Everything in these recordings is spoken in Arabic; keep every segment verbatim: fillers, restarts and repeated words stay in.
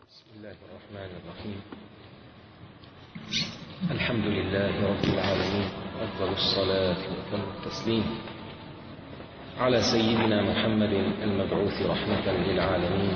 بسم الله الرحمن الرحيم. الحمد لله رب العالمين، أفضل الصلاة وأتم التسليم على سيدنا محمد المبعوث رحمة للعالمين،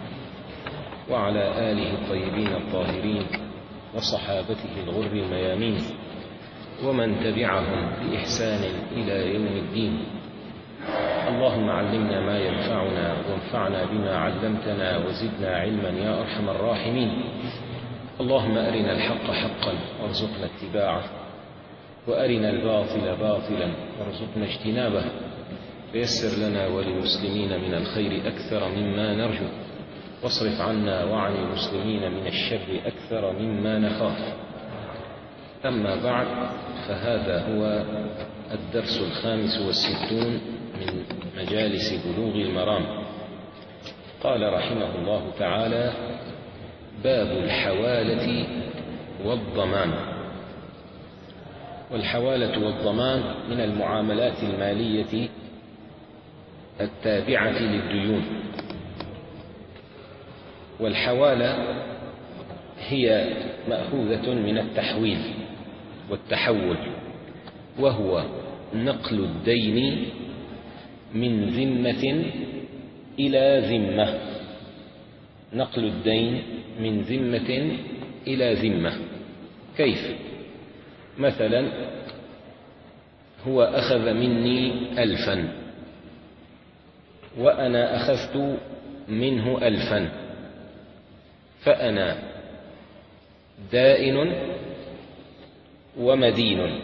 وعلى آله الطيبين الطاهرين وصحابته الغر الميامين، ومن تبعهم بإحسان إلى يوم الدين. اللهم علمنا ما ينفعنا وانفعنا بما علمتنا وزدنا علما يا أرحم الراحمين. اللهم أرنا الحق حقا وارزقنا اتباعه، وأرنا الباطل باطلا وارزقنا اجتنابه، ويسر لنا وللمسلمين من الخير أكثر مما نرجو، واصرف عنا وعن المسلمين من الشر أكثر مما نخاف. أما بعد، فهذا هو الدرس الخامس والستون من مجالس بلوغ المرام. قال رحمه الله تعالى: باب الحوالة والضمان. والحوالة والضمان من المعاملات المالية التابعة للديون. والحوالة هي مأخوذة من التحويل والتحول، وهو نقل الدين من ذمة إلى ذمة. نقل الدين من ذمة إلى ذمة. كيف؟ مثلا هو أخذ مني ألفا وأنا أخذت منه ألفا، فأنا دائن ومدين.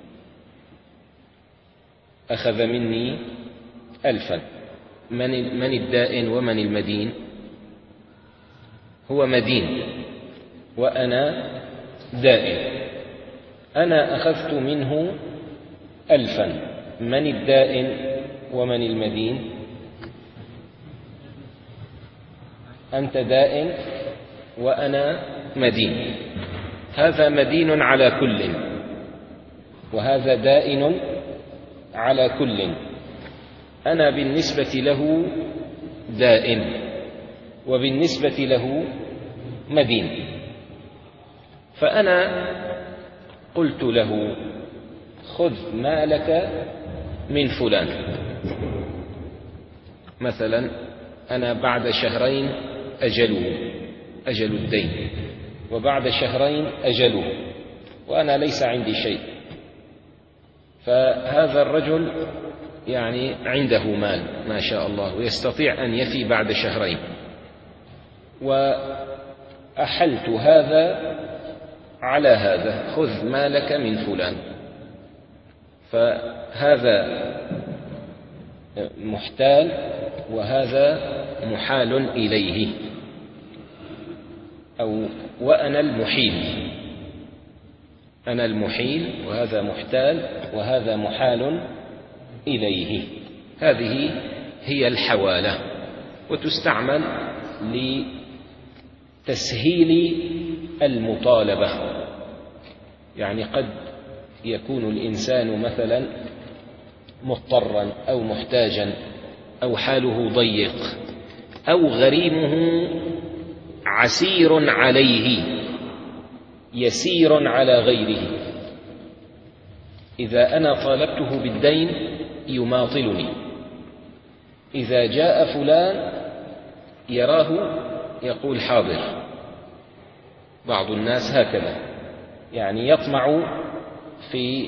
أخذ مني ألفا، من, من الدائن ومن المدين؟ هو مدين وأنا دائن. أنا أخذت منه ألفا، من الدائن ومن المدين؟ أنت دائن وأنا مدين. هذا مدين على كل، وهذا دائن على كل. أنا بالنسبة له دائن، وبالنسبة له مدين. فأنا قلت له: خذ مالك من فلان. مثلا أنا بعد شهرين أجله، أجل الدين، وبعد شهرين أجله، وأنا ليس عندي شيء. فهذا الرجل يعني عنده مال ما شاء الله، ويستطيع أن يفي بعد شهرين، وأحلت هذا على هذا: خذ مالك من فلان. فهذا محتال وهذا محال إليه، أو وأنا المحيل. أنا المحيل وهذا محتال وهذا محال إليه. هذه هي الحوالة، وتستعمل لتسهيل المطالبة. يعني قد يكون الإنسان مثلا مضطرا أو محتاجا، أو حاله ضيق، أو غريمه عسير عليه يسير على غيره. إذا أنا طالبته بالدين يماطلني. إذا جاء فلان يراه يقول حاضر. بعض الناس هكذا، يعني يطمع في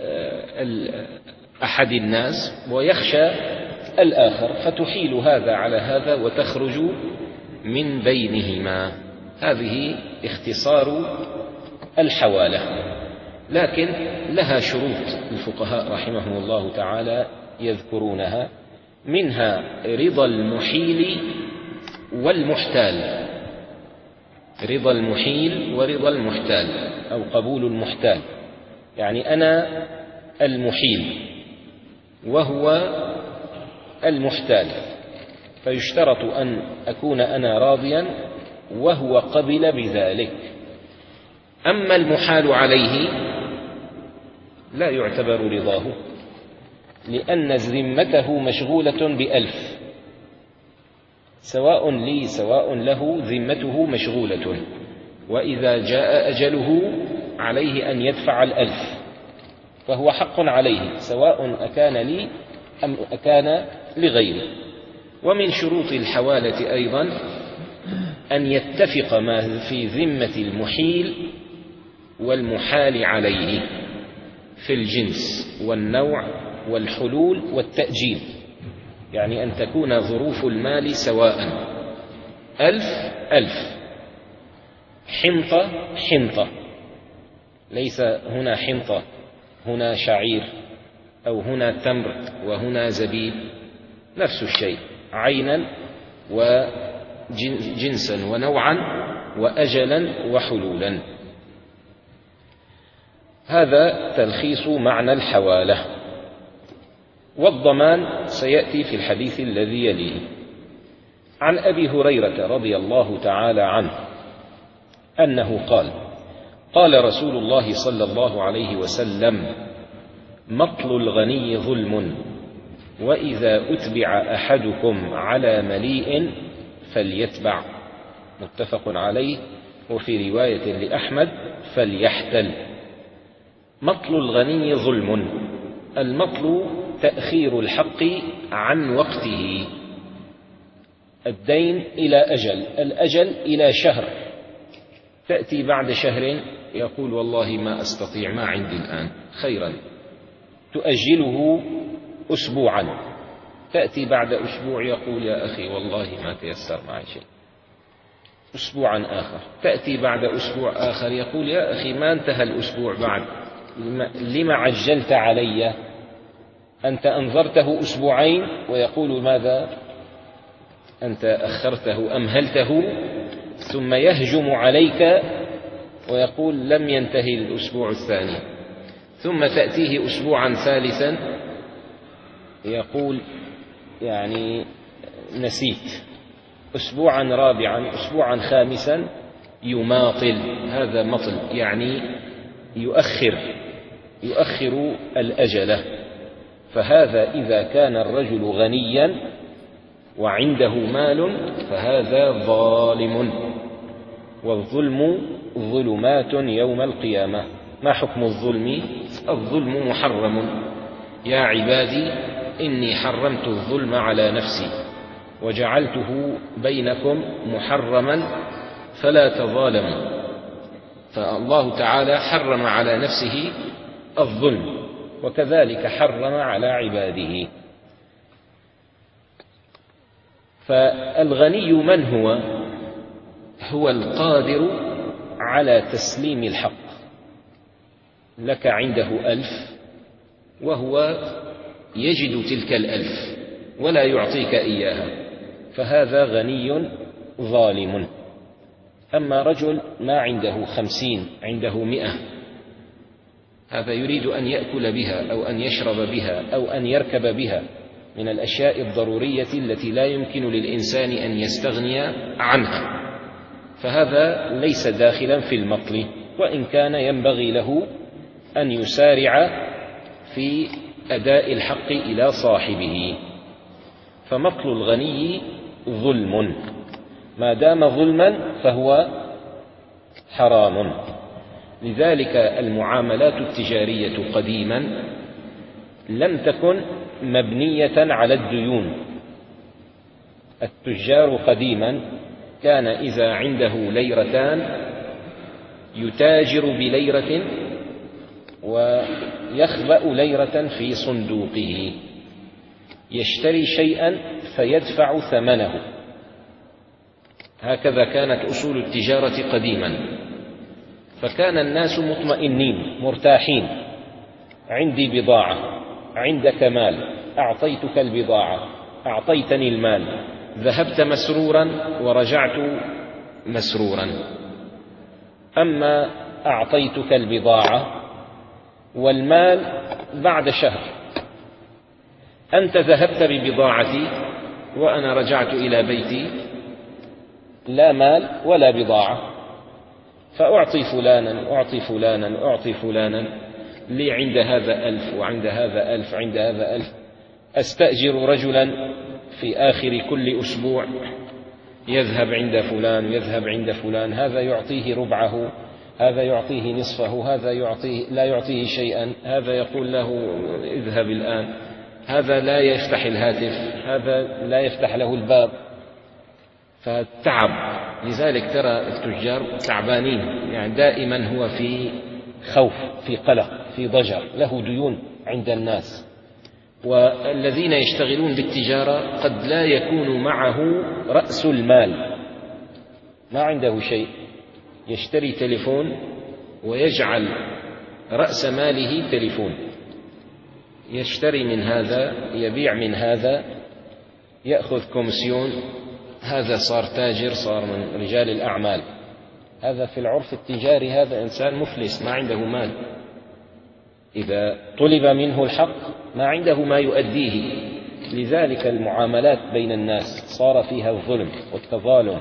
أحد الناس ويخشى الآخر، فتحيل هذا على هذا وتخرج من بينهما. هذه اختصار الحوالة، لكن لها شروط الفقهاء رحمهم الله تعالى يذكرونها، منها رضا المحيل والمحتال. رضا المحيل ورضا المحتال، أو قبول المحتال. يعني أنا المحيل وهو المحتال، فيشترط أن أكون أنا راضيا وهو قبل بذلك. أما المحال عليه لا يعتبر رضاه، لأن ذمته مشغولة بألف، سواء لي سواء له ذمته مشغولة، وإذا جاء أجله عليه أن يدفع الألف، فهو حق عليه سواء أكان لي أم أكان لغيره. ومن شروط الحوالة أيضا أن يتفق ما في ذمة المحيل والمحال عليه في الجنس والنوع والحلول والتأجيل، يعني أن تكون ظروف المال سواء، ألف ألف، حنطة حنطة، ليس هنا حنطة هنا شعير، أو هنا تمر وهنا زبيب، نفس الشيء، عينا وجنسا ونوعا وأجلا وحلولا. هذا تلخيص معنى الحوالة. والضمان سيأتي في الحديث الذي يليه. عن أبي هريرة رضي الله تعالى عنه أنه قال: قال رسول الله صلى الله عليه وسلم: مطل الغني ظلم، وإذا أتبع أحدكم على مليء فليتبع. متفق عليه، وفي رواية لأحمد: فليحتل. مطل الغني ظلم. المطل تأخير الحق عن وقته، الدين إلى أجل، الأجل إلى شهر، تأتي بعد شهر يقول: والله ما أستطيع، ما عندي الآن، خيرا، تؤجله أسبوعا، تأتي بعد أسبوع يقول: يا أخي والله ما تيسر معي شيء، أسبوعا آخر، تأتي بعد أسبوع آخر يقول: يا أخي ما انتهى الأسبوع بعد، لما عجلت علي؟ أنت أنظرته أسبوعين ويقول: ماذا أنت أخرته أمهلته، ثم يهجم عليك ويقول: لم ينتهي الأسبوع الثاني، ثم تأتيه أسبوعا ثالثا يقول: يعني نسيت، أسبوعا رابعا، أسبوعا خامسا، يماطل. هذا مطل، يعني يؤخر يؤخر الأجل. فهذا إذا كان الرجل غنيا وعنده مال فهذا ظالم، والظلم ظلمات يوم القيامة. ما حكم الظلم؟ الظلم محرم. يا عبادي إني حرمت الظلم على نفسي وجعلته بينكم محرما فلا تظالموا. فالله تعالى حرم على نفسه الظلم، وكذلك حرم على عباده. فالغني من هو؟ هو القادر على تسليم الحق. لك عنده ألف وهو يجد تلك الألف ولا يعطيك إياها، فهذا غني ظالم. أما رجل ما عنده خمسين، عنده مئة، هذا يريد أن يأكل بها أو أن يشرب بها أو أن يركب بها من الأشياء الضرورية التي لا يمكن للإنسان أن يستغني عنها، فهذا ليس داخلا في المطل، وإن كان ينبغي له أن يسارع في أداء الحق إلى صاحبه. فمطل الغني ظلم، ما دام ظلما فهو حرام. لذلك المعاملات التجارية قديما لم تكن مبنية على الديون. التجار قديما كان إذا عنده ليرتان يتاجر بليرة ويخبأ ليرة في صندوقه، يشتري شيئا فيدفع ثمنه. هكذا كانت أصول التجارة قديما، فكان الناس مطمئنين مرتاحين. عندي بضاعة، عندك مال، أعطيتك البضاعة، أعطيتني المال، ذهبت مسرورا ورجعت مسرورا. أما أعطيتك البضاعة والمال بعد شهر، أنت ذهبت ببضاعتي وأنا رجعت إلى بيتي لا مال ولا بضاعة، فأعطي فلانا أعطي فلانا أعطي فلانا، لي عند هذا ألف وعند هذا ألف عند هذا ألف، أستأجر رجلا في آخر كل أسبوع يذهب عند فلان يذهب عند فلان، هذا يعطيه ربعه، هذا يعطيه نصفه، هذا يعطيه لا يعطيه شيئا، هذا يقول له اذهب الآن، هذا لا يفتح الهاتف، هذا لا يفتح له الباب، فتعب. لذلك ترى التجار تعبانين، يعني دائما هو في خوف، في قلق، في ضجر، له ديون عند الناس. والذين يشتغلون بالتجارة قد لا يكون معه رأس المال، ما عنده شيء، يشتري تليفون ويجعل رأس ماله تليفون، يشتري من هذا يبيع من هذا يأخذ كومسيون، هذا صار تاجر، صار من رجال الأعمال. هذا في العرف التجاري هذا إنسان مفلس، ما عنده مال. إذا طلب منه الحق ما عنده ما يؤديه. لذلك المعاملات بين الناس صار فيها الظلم والتظالم،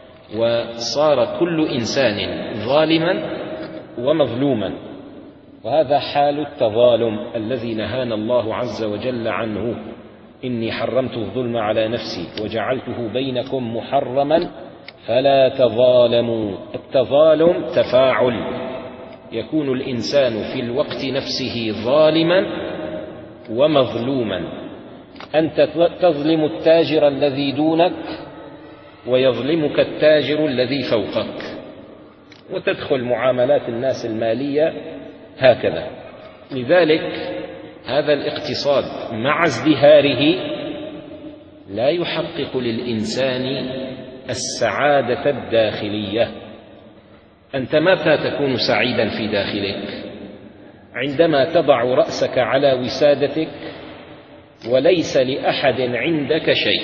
وصار كل إنسان ظالما ومظلوما، وهذا حال التظالم الذي نهانا الله عز وجل عنه. إني حرمت الظلم على نفسي وجعلته بينكم محرما فلا تظالموا. التظالم تفاعل، يكون الإنسان في الوقت نفسه ظالما ومظلوما. أنت تظلم التاجر الذي دونك ويظلمك التاجر الذي فوقك، وتدخل معاملات الناس المالية هكذا. لذلك هذا الاقتصاد مع ازدهاره لا يحقق للإنسان السعادة الداخلية. أنت متى تكون سعيدا في داخلك؟ عندما تضع رأسك على وسادتك وليس لأحد عندك شيء،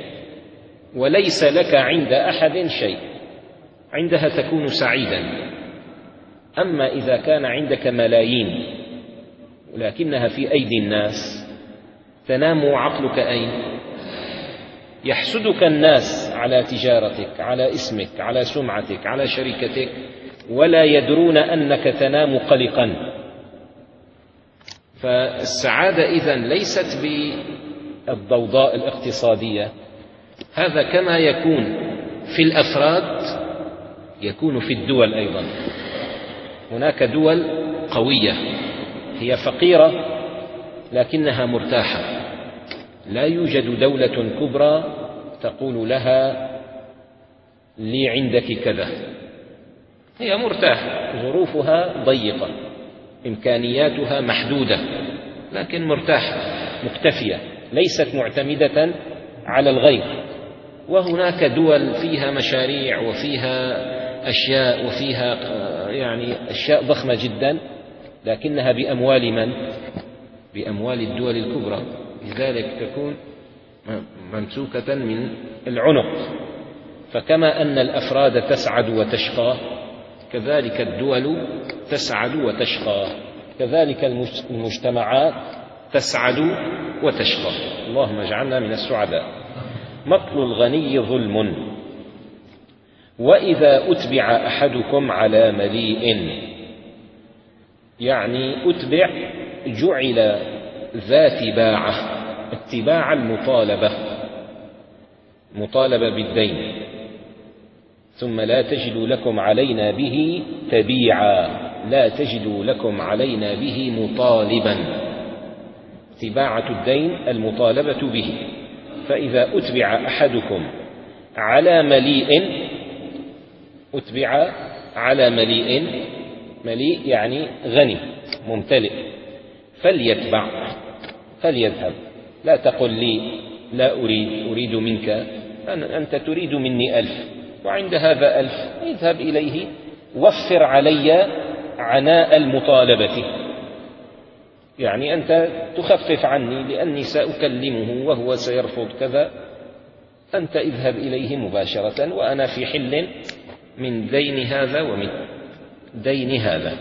وليس لك عند أحد شيء، عندها تكون سعيدا. أما إذا كان عندك ملايين ولكنها في أيدي الناس، تنام عقلك أين؟ يحسدك الناس على تجارتك، على اسمك، على سمعتك، على شركتك، ولا يدرون أنك تنام قلقا. فالسعادة إذن ليست بالضوضاء الاقتصادية. هذا كما يكون في الأفراد يكون في الدول أيضا. هناك دول قوية هي فقيرة لكنها مرتاحة. لا يوجد دولة كبرى تقول لها لي عندك كذا، هي مرتاحة، ظروفها ضيقة، إمكانياتها محدودة، لكن مرتاحة مكتفية، ليست معتمدة على الغير. وهناك دول فيها مشاريع وفيها أشياء وفيها يعني أشياء ضخمة جدا، لكنها بأموال من؟ بأموال الدول الكبرى، لذلك تكون ممسوكة من العنق. فكما أن الأفراد تسعد وتشقى، كذلك الدول تسعد وتشقى، كذلك المجتمعات تسعد وتشقى. اللهم اجعلنا من السعداء. مقت الغني ظلم، وإذا أتبع أحدكم على مليء، يعني أتبع جعل ذا تباعة، اتباع المطالبة، مطالبة بالدين، ثم لا تجدوا لكم علينا به تبيعا، لا تجدوا لكم علينا به مطالبا. تباعة الدين المطالبة به. فإذا أتبع أحدكم على مليء، أتبع على مليء، مليء يعني غني ممتلئ، فليتبع، فليذهب. لا تقل لي لا أريد، أريد منك، أنت تريد مني ألف وعند هذا ألف، اذهب إليه وفر علي عناء المطالبة، يعني أنت تخفف عني لأني سأكلمه وهو سيرفض كذا، أنت اذهب إليه مباشرة وأنا في حل من دين هذا ومن دين هذا.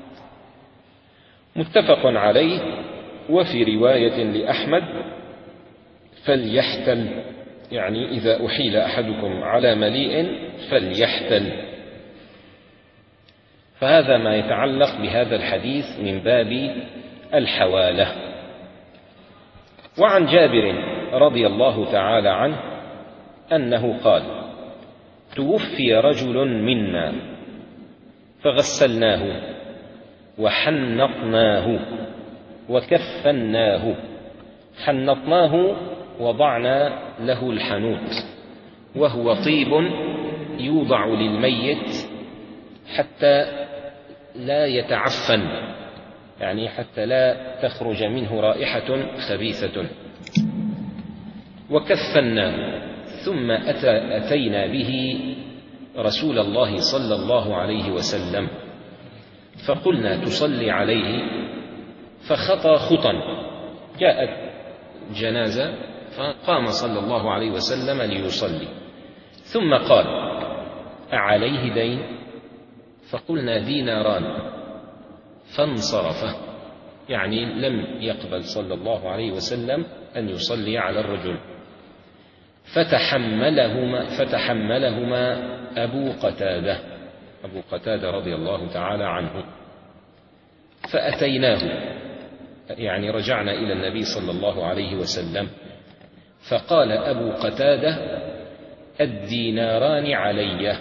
متفق عليه. وفي رواية لأحمد فليحتل، يعني إذا أحيل أحدكم على مليء فليحتل. فهذا ما يتعلق بهذا الحديث من باب الحوالة. وعن جابر رضي الله تعالى عنه أنه قال: توفي رجل منا فغسلناه وحنطناه وكفناه. حنطناه وضعنا له الحنوط، وهو طيب يوضع للميت حتى لا يتعفن، يعني حتى لا تخرج منه رائحة خبيثة. وكفناه، ثم أتى أتينا به رسول الله صلى الله عليه وسلم فقلنا تصلي عليه، فخطى خطا، جاءت جنازة فقام صلى الله عليه وسلم ليصلي، ثم قال: أعليه دين؟ فقلنا: ديناران. فانصرف، يعني لم يقبل صلى الله عليه وسلم أن يصلي على الرجل. فتحملهما, فتحملهما أبو قتادة أبو قتادة رضي الله تعالى عنه. فأتيناه، يعني رجعنا إلى النبي صلى الله عليه وسلم، فقال أبو قتادة: الديناران علي،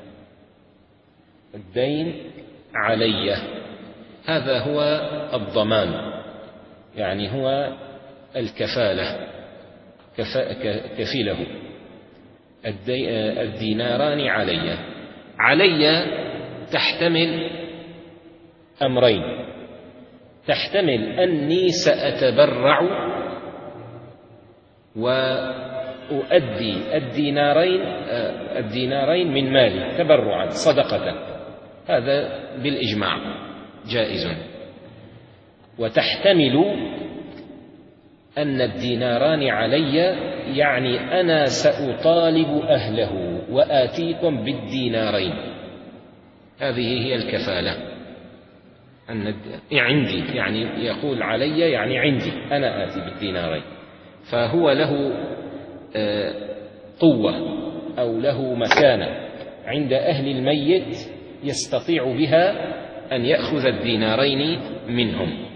الدين علي. هذا هو الضمان، يعني هو الكفالة، كفيله. الديناران علي. علي تحتمل أمرين: تحتمل أني سأتبرع وأؤدي الدينارين الدينارين من مالي تبرعا صدقة، هذا بالإجماع جائز. وتحتمل أن الديناران علي، يعني أنا سأطالب أهله وآتيكم بالدينارين، هذه هي الكفالة. أن عندي، يعني يقول علي يعني عندي، أنا آتي بالدينارين، فهو له قوة أو له مكانة عند أهل الميت يستطيع بها أن يأخذ الدينارين منهم.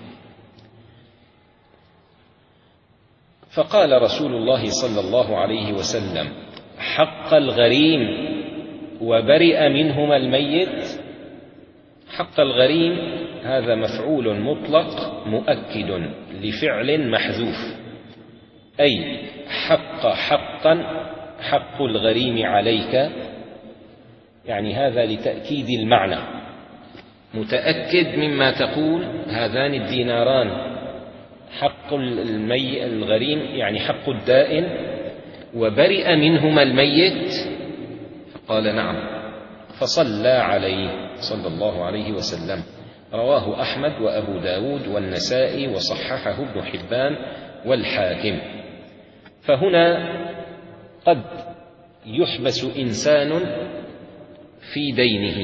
فقال رسول الله صلى الله عليه وسلم: حق الغريم وبرئ منهما الميت. حق الغريم هذا مفعول مطلق مؤكد لفعل محذوف، أي حق حقا، حق الغريم عليك، يعني هذا لتأكيد المعنى، متأكد مما تقول. هذان الديناران حق المي الغريم، يعني حق الدائن، وبرئ منهما الميت. فقال: نعم. فصلى عليه صلى الله عليه وسلم. رواه أحمد وأبو داود والنسائي وصححه ابن حبان والحاكم. فهنا قد يحبس إنسان في دينه،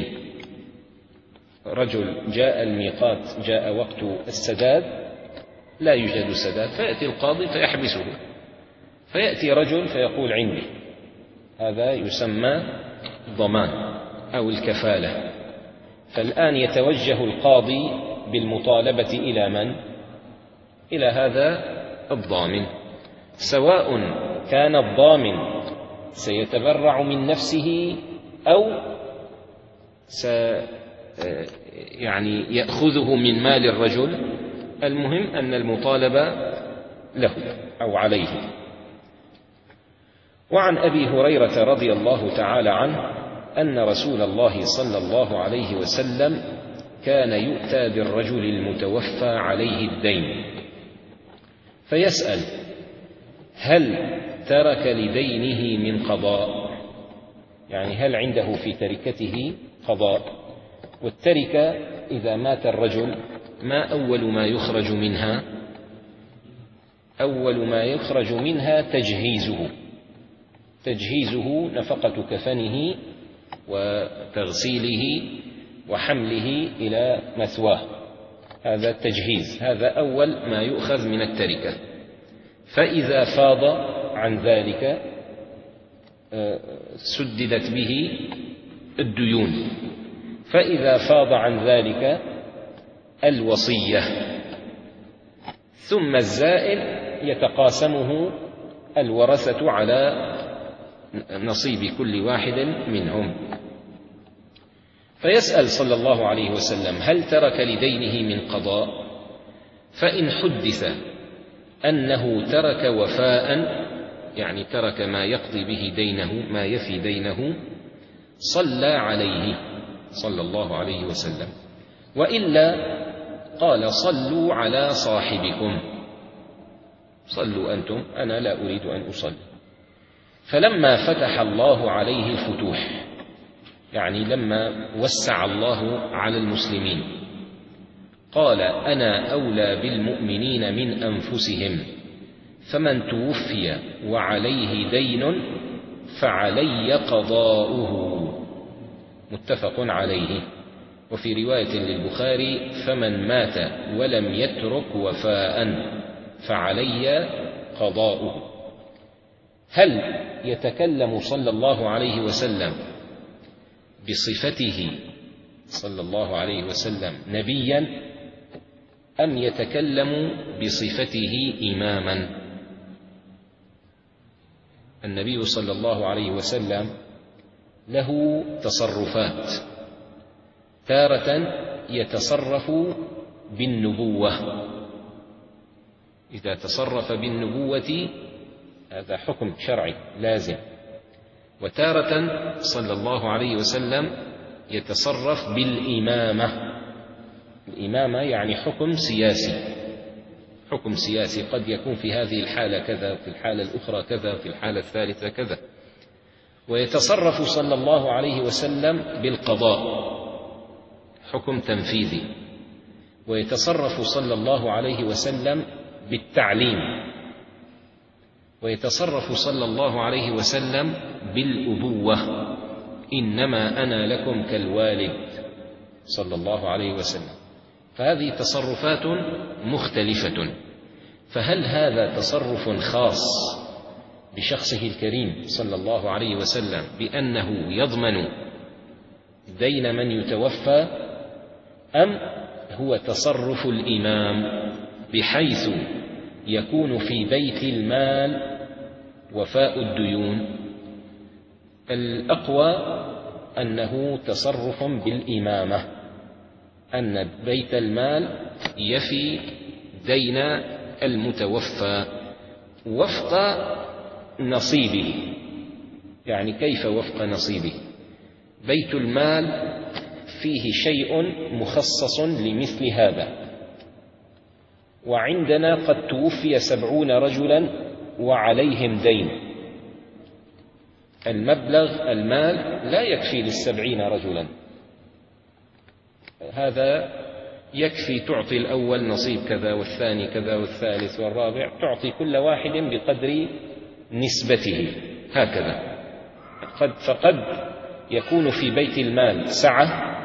رجل جاء الميقات، جاء وقت السداد، لا يوجد سداد، فيأتي القاضي فيحبسه، فيأتي رجل فيقول: عندي. هذا يسمى ضمان أو الكفالة. فالآن يتوجه القاضي بالمطالبة إلى من؟ إلى هذا الضامن، سواء كان الضامن سيتبرع من نفسه أو س يعني يأخذه من مال الرجل، المهم أن المطالبة له أو عليه. وعن أبي هريرة رضي الله تعالى عنه أن رسول الله صلى الله عليه وسلم كان يؤتى بالرجل المتوفى عليه الدين فيسأل: هل ترك لدينه من قضاء؟ يعني هل عنده في تركته قضاء؟ والتركة إذا مات الرجل ما أول ما يخرج منها؟ أول ما يخرج منها تجهيزه تجهيزه نفقة كفنه وتغسيله وحمله إلى مثواه، هذا التجهيز، هذا أول ما يؤخذ من التركة. فإذا فاض عن ذلك سددت به الديون، فإذا فاض عن ذلك الوصية، ثم الزائل يتقاسمه الورثة على نصيب كل واحد منهم. فيسأل صلى الله عليه وسلم: هل ترك لدينه من قضاء؟ فإن حدث أنه ترك وفاء، يعني ترك ما يقضي به دينه، ما يفي دينه، صلى عليه صلى الله عليه وسلم. وإلا قال: صلوا على صاحبكم، صلوا أنتم، أنا لا أريد أن أصلي. فلما فتح الله عليه الفتوح، يعني لما وسع الله على المسلمين، قال: أنا أولى بالمؤمنين من أنفسهم، فمن توفي وعليه دين فعلي قضاؤه، متفق عليه. وفي رواية للبخاري: فمن مات ولم يترك وفاء فعلي قضاؤه. هل يتكلم صلى الله عليه وسلم بصفته صلى الله عليه وسلم نبيا، أم يتكلم بصفته إماما؟ النبي صلى الله عليه وسلم له تصرفات، تارة يتصرف بالنبوة، إذا تصرف بالنبوة هذا حكم شرعي لازم. وتارة صلى الله عليه وسلم يتصرف بالإمامة، الإمامة يعني حكم سياسي، حكم سياسي قد يكون في هذه الحالة كذا، وفي الحالة الأخرى كذا، وفي الحالة الثالثة كذا. ويتصرف صلى الله عليه وسلم بالقضاء، حكم تنفيذي. ويتصرف صلى الله عليه وسلم بالتعليم. ويتصرف صلى الله عليه وسلم بالأبوة، إنما أنا لكم كالوالد صلى الله عليه وسلم. فهذه تصرفات مختلفة. فهل هذا تصرف خاص بشخصه الكريم صلى الله عليه وسلم بأنه يضمن دين من يتوفى، أم هو تصرف الإمام بحيث يكون في بيت المال وفاء الديون؟ الأقوى أنه تصرف بالإمامة، أن بيت المال يفي دين المتوفى وفق نصيبه. يعني كيف وفق نصيبه؟ بيت المال فيه شيء مخصص لمثل هذا، وعندنا قد توفي سبعون رجلا وعليهم دين، المبلغ المال لا يكفي للسبعين رجلا، هذا يكفي تعطي الأول نصيب كذا، والثاني كذا، والثالث والرابع، تعطي كل واحد بقدر نسبته هكذا. قد فقد يكون في بيت المال سعة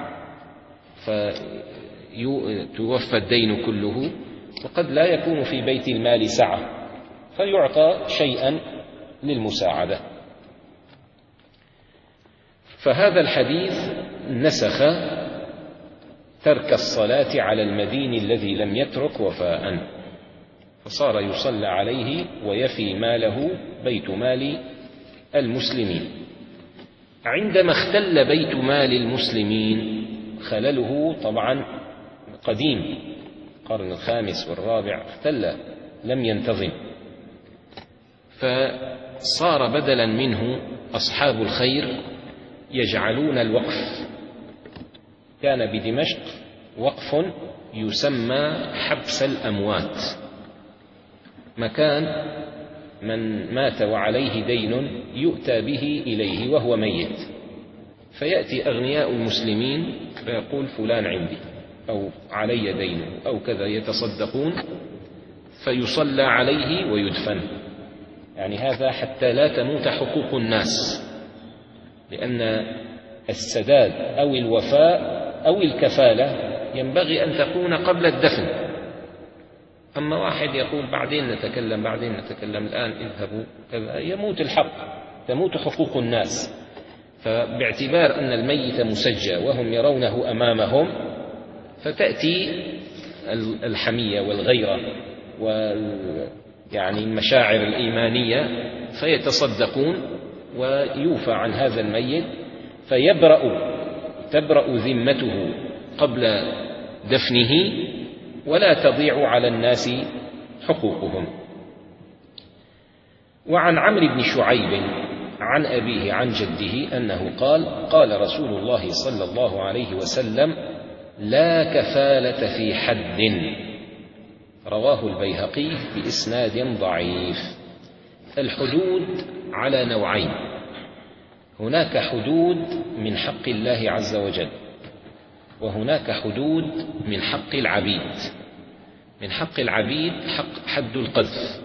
فتوفى الدين كله، وقد لا يكون في بيت المال سعة فيعطى شيئا للمساعدة. فهذا الحديث نسخ ترك الصلاة على المدين الذي لم يترك وفاء، فصار يصلى عليه ويفي ماله بيت مال المسلمين. عندما اختل بيت مال المسلمين، خلله طبعا قديم، القرن الخامس والرابع اختل لم ينتظم، فصار بدلا منه أصحاب الخير يجعلون الوقف. كان بدمشق وقف يسمى حبس الأموات، مكان من مات وعليه دين يؤتى به إليه وهو ميت، فيأتي أغنياء المسلمين فيقول فلان عندي أو علي دينه أو كذا، يتصدقون فيصلى عليه ويدفن. يعني هذا حتى لا تموت حقوق الناس، لأن السداد أو الوفاء أو الكفالة ينبغي أن تكون قبل الدفن. أما واحد يقول بعدين نتكلم بعدين نتكلم الآن اذهبوا كذا، يموت الحق، تموت حقوق الناس. فباعتبار أن الميت مسجى وهم يرونه أمامهم، فتأتي الحمية والغيرة ويعني المشاعر الإيمانية فيتصدقون ويوفى عن هذا الميت، فيبرأ تبرأ ذمته قبل دفنه، ولا تضيع على الناس حقوقهم. وعن عمرو بن شعيب عن أبيه عن جده أنه قال: قال رسول الله صلى الله عليه وسلم: لا كفالة في حد. رواه البيهقي بإسناد ضعيف. الحدود على نوعين: هناك حدود من حق الله عز وجل، وهناك حدود من حق العبيد. من حق العبيد حق حد القذف.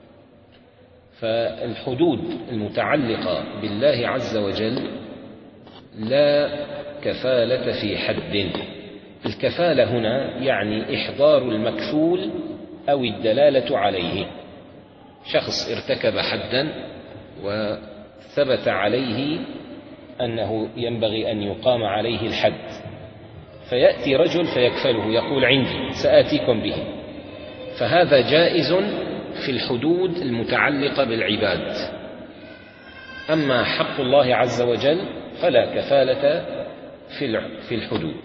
فالحدود المتعلقة بالله عز وجل لا كفالة في حد. الكفالة هنا يعني إحضار المكفول أو الدلالة عليه. شخص ارتكب حدا وثبت عليه أنه ينبغي أن يقام عليه الحد، فيأتي رجل فيكفله، يقول: عندي سآتيكم به. فهذا جائز في الحدود المتعلقة بالعباد. أما حق الله عز وجل فلا كفالة في الحدود.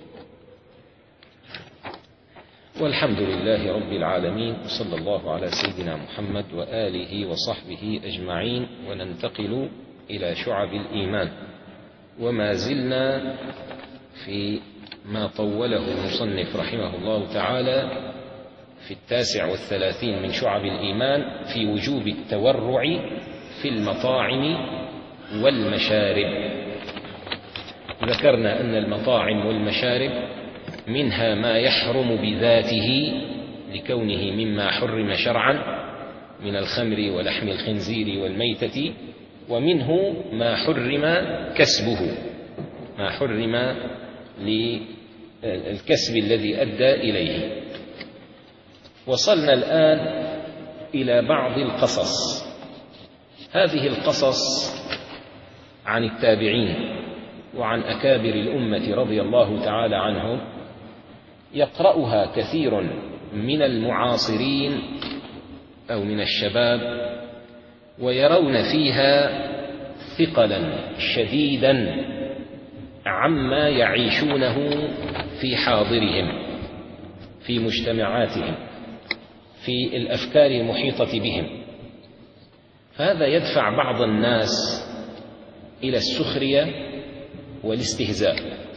والحمد لله رب العالمين، صلى الله على سيدنا محمد وآله وصحبه أجمعين. وننتقل إلى شعب الإيمان، وما زلنا في ما طوله المصنف رحمه الله تعالى في التاسع والثلاثين من شعب الإيمان في وجوب التورع في المطاعم والمشارب. ذكرنا أن المطاعم والمشارب منها ما يحرم بذاته لكونه مما حرم شرعا من الخمر ولحم الخنزير والميتة، ومنه ما حرم كسبه، ما حرم للكسب الذي أدى إليه. وصلنا الآن إلى بعض القصص. هذه القصص عن التابعين وعن أكابر الأمة رضي الله تعالى عنهم يقرأها كثير من المعاصرين أو من الشباب، ويرون فيها ثقلا شديدا عما يعيشونه في حاضرهم، في مجتمعاتهم، في الأفكار المحيطة بهم. فهذا يدفع بعض الناس إلى السخرية والاستهزاء،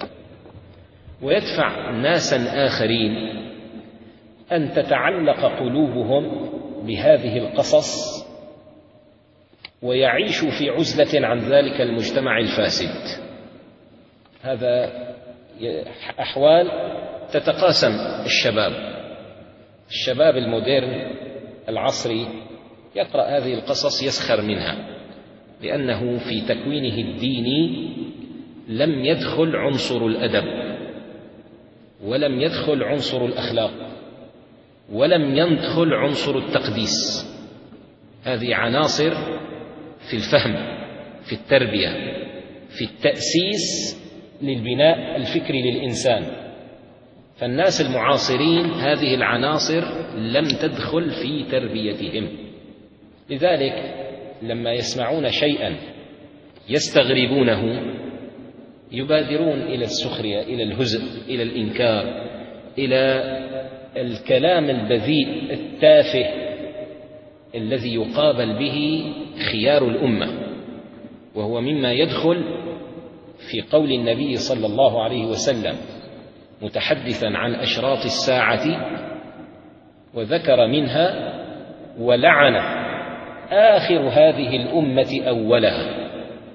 ويدفع ناسا آخرين أن تتعلق قلوبهم بهذه القصص ويعيشوا في عزلة عن ذلك المجتمع الفاسد. هذا أحوال تتقاسم الشباب الشباب المودرن العصري يقرأ هذه القصص يسخر منها، لأنه في تكوينه الديني لم يدخل عنصر الأدب، ولم يدخل عنصر الأخلاق، ولم يدخل عنصر التقديس. هذه عناصر في الفهم، في التربية، في التأسيس للبناء الفكري للإنسان. فالناس المعاصرين هذه العناصر لم تدخل في تربيتهم، لذلك لما يسمعون شيئا يستغربونه يبادرون إلى السخرية، إلى الهزء، إلى الإنكار، إلى الكلام البذيء التافه الذي يقابل به خيار الأمة، وهو مما يدخل في قول النبي صلى الله عليه وسلم متحدثا عن أشراط الساعة، وذكر منها: ولعن آخر هذه الأمة أولها.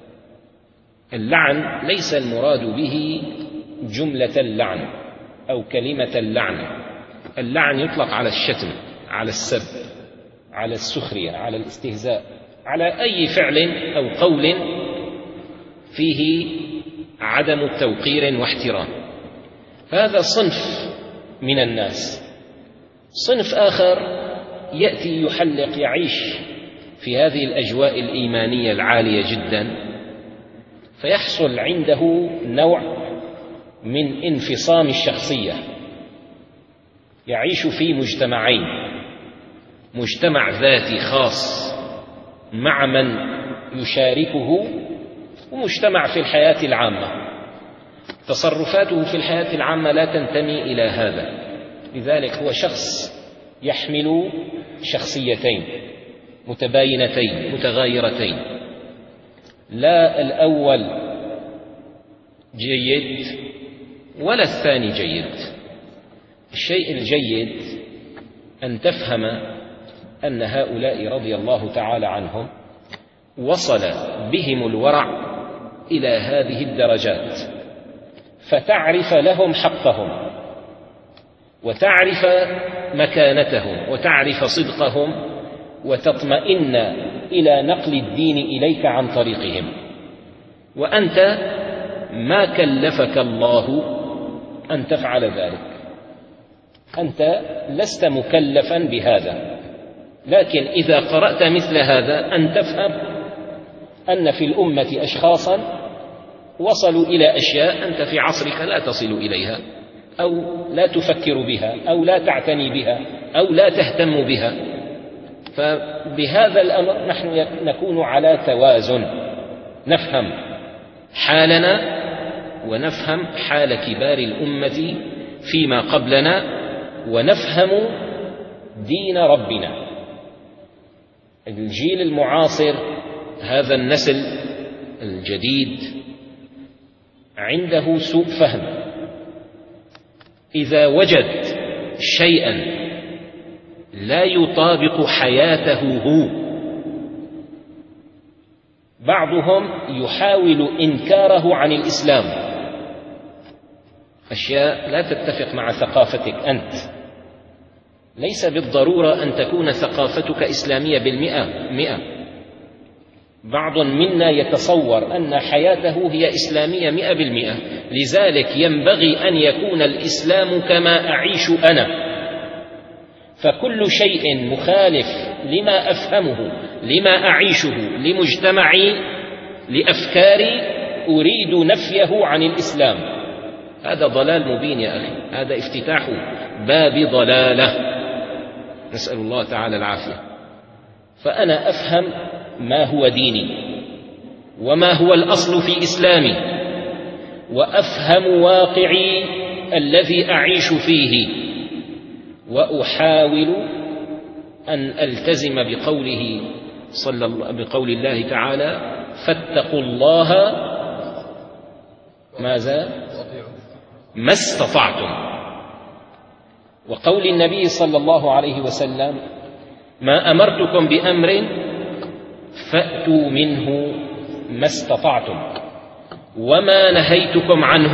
اللعن ليس المراد به جملة اللعن أو كلمة اللعن. اللعن يطلق على الشتم، على السب، على السخرية، على الاستهزاء، على أي فعل أو قول فيه عدم التوقير واحترام. هذا صنف من الناس. صنف آخر يأتي يحلق، يعيش في هذه الأجواء الإيمانية العالية جدا، فيحصل عنده نوع من انفصام الشخصية. يعيش في مجتمعين: مجتمع ذاتي خاص مع من يشاركه ومجتمع في الحياة العامة، تصرفاته في الحياة العامة لا تنتمي إلى هذا. لذلك هو شخص يحمل شخصيتين متباينتين متغايرتين، لا الأول جيد ولا الثاني جيد. الشيء الجيد أن تفهم أن هؤلاء رضي الله تعالى عنهم وصل بهم الورع إلى هذه الدرجات، فتعرف لهم حقهم وتعرف مكانتهم وتعرف صدقهم وتطمئن إلى نقل الدين إليك عن طريقهم. وأنت ما كلفك الله أن تفعل ذلك، أنت لست مكلفا بهذا، لكن إذا قرأت مثل هذا أن تفهم أن في الأمة أشخاصا وصلوا إلى أشياء أنت في عصرك لا تصل إليها، أو لا تفكر بها، أو لا تعتني بها، أو لا تهتم بها. فبهذا الأمر نحن نكون على توازن، نفهم حالنا ونفهم حال كبار الأمة فيما قبلنا، ونفهم دين ربنا. الجيل المعاصر، هذا النسل الجديد، عنده سوء فهم. إذا وجد شيئا لا يطابق حياته هو، بعضهم يحاول إنكاره عن الإسلام، أشياء لا تتفق مع ثقافتك أنت. ليس بالضرورة أن تكون ثقافتك إسلامية بالمئة مئة. بعض منا يتصور أن حياته هي إسلامية مئة بالمئة، لذلك ينبغي أن يكون الإسلام كما أعيش أنا، فكل شيء مخالف لما أفهمه، لما أعيشه، لمجتمعي، لأفكاري، أريد نفيه عن الإسلام. هذا ضلال مبين يا أخي، هذا افتتاح باب ضلالة، نسأل الله تعالى العافية. فأنا أفهم ما هو ديني وما هو الأصل في إسلامي، وأفهم واقعي الذي أعيش فيه، وأحاول أن ألتزم بقوله صلى الله بقول الله تعالى: فاتقوا الله ماذا ما استطعتم، وقول النبي صلى الله عليه وسلم: ما أمرتكم بأمر فأتوا منه ما استطعتم، وما نهيتكم عنه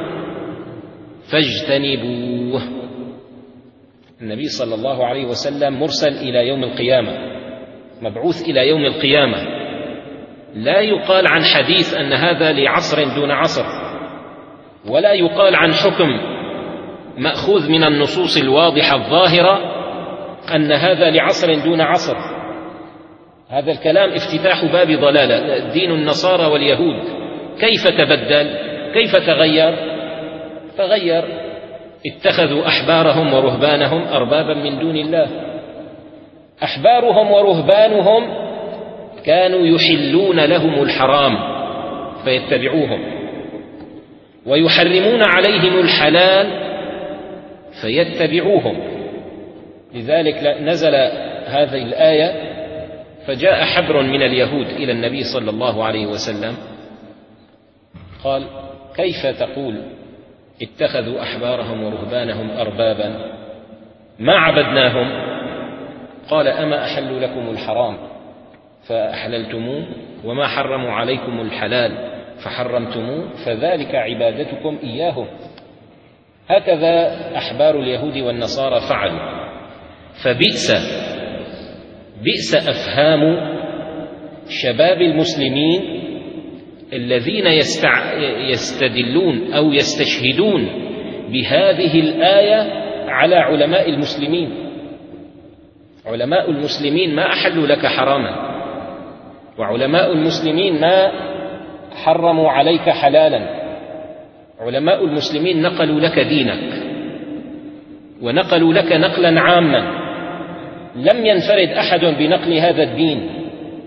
فاجتنبوه. النبي صلى الله عليه وسلم مرسل إلى يوم القيامة، مبعوث إلى يوم القيامة. لا يقال عن حديث أن هذا لعصر دون عصر، ولا يقال عن حكم مأخوذ من النصوص الواضحة الظاهرة أن هذا لعصر دون عصر. هذا الكلام افتتاح باب ضلالة. دين النصارى واليهود كيف تبدل؟ كيف تغير؟ تغير، اتخذوا أحبارهم ورهبانهم أربابا من دون الله. أحبارهم ورهبانهم كانوا يحلون لهم الحرام فيتبعوهم، ويحرمون عليهم الحلال فيتبعوهم. لذلك نزل هذه الآية: فجاء حبر من اليهود إلى النبي صلى الله عليه وسلم قال: كيف تقول اتخذوا أحبارهم ورهبانهم أربابا ما عبدناهم؟ قال: أما أحلوا لكم الحرام فأحللتموه، وما حرموا عليكم الحلال فحرمتموه، فذلك عبادتكم إياهم. هكذا أحبار اليهود والنصارى فعلوا. فبئس بئس أفهام شباب المسلمين الذين يستع... يستدلون أو يستشهدون بهذه الآية على علماء المسلمين. علماء المسلمين ما أحلوا لك حراما، وعلماء المسلمين ما حرموا عليك حلالا. علماء المسلمين نقلوا لك دينك، ونقلوا لك نقلا عاما، لم ينفرد أحد بنقل هذا الدين،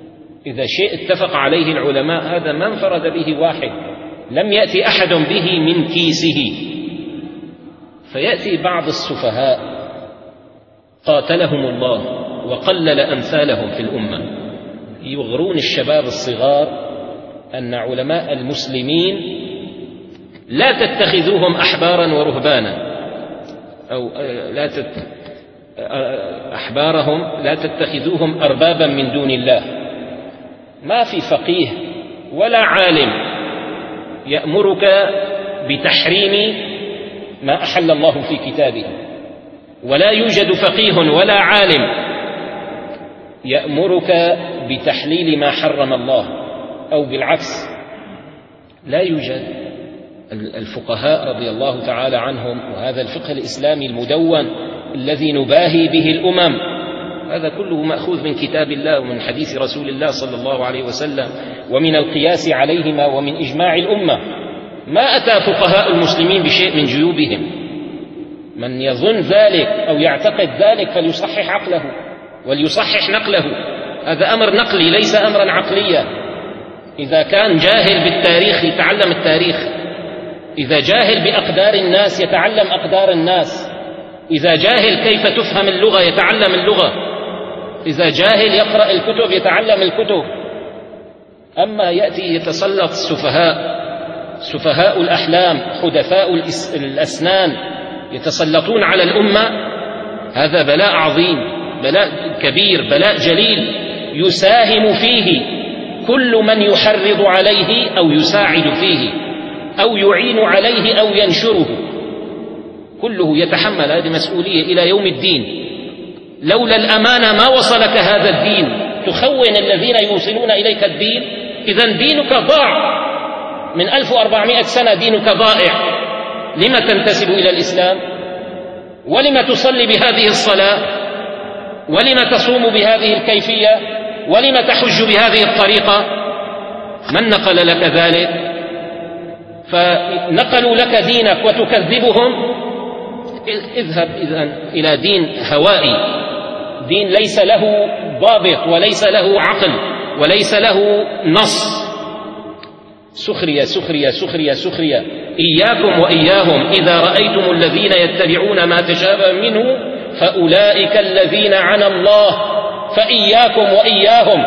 إذا شيء اتفق عليه العلماء هذا ما انفرد به واحد، لم يأتي أحد به من كيسه. فيأتي بعض السفهاء قاتلهم الله وقلل أمثالهم في الأمة يغرون الشباب الصغار أن علماء المسلمين لا تتخذوهم أحبارا ورهبانا، أو لا تت... أحبارهم لا تتخذوهم أربابا من دون الله. ما في فقيه ولا عالم يأمرك بتحريم ما أحل الله في كتابه، ولا يوجد فقيه ولا عالم يأمرك بتحليل ما حرم الله، أو بالعكس لا يوجد. الفقهاء رضي الله تعالى عنهم، وهذا الفقه الإسلامي المدون الذي نباهي به الأمم، هذا كله مأخوذ من كتاب الله ومن حديث رسول الله صلى الله عليه وسلم ومن القياس عليهما ومن إجماع الأمة. ما أتى فقهاء المسلمين بشيء من جيوبهم. من يظن ذلك أو يعتقد ذلك فليصحح عقله وليصحح نقله، هذا أمر نقلي ليس أمرا عقليا. إذا كان جاهل بالتاريخ يتعلم التاريخ، إذا جاهل بأقدار الناس يتعلم أقدار الناس، إذا جاهل كيف تفهم اللغة يتعلم اللغة، إذا جاهل يقرأ الكتب يتعلم الكتب. أما يأتي يتسلط السفهاء، سفهاء الأحلام، حدثاء الأسنان، يتسلطون على الأمة، هذا بلاء عظيم، بلاء كبير، بلاء جليل يساهم فيه كل من يحرض عليه أو يساعد فيه أو يعين عليه أو ينشره، كله يتحمل هذه مسؤولية إلى يوم الدين. لولا الأمانة ما وصلك هذا الدين، تخون الذين يوصلون إليك الدين، إذن دينك ضاع من ألف وأربعمائة سنة، دينك ضائع. لما تنتسب إلى الإسلام؟ ولما تصلي بهذه الصلاة؟ ولما تصوم بهذه الكيفية؟ ولما تحج بهذه الطريقة؟ من نقل لك ذلك؟ فنقلوا لك دينك وتكذبهم. اذهب إذن إلى دين هوائي، دين ليس له ضابط وليس له عقل وليس له نص. سخرية سخرية سخرية سخرية. إياكم وإياهم إذا رأيتم الذين يتبعون ما تشابه منه فأولئك الذين عنى الله، فإياكم وإياهم.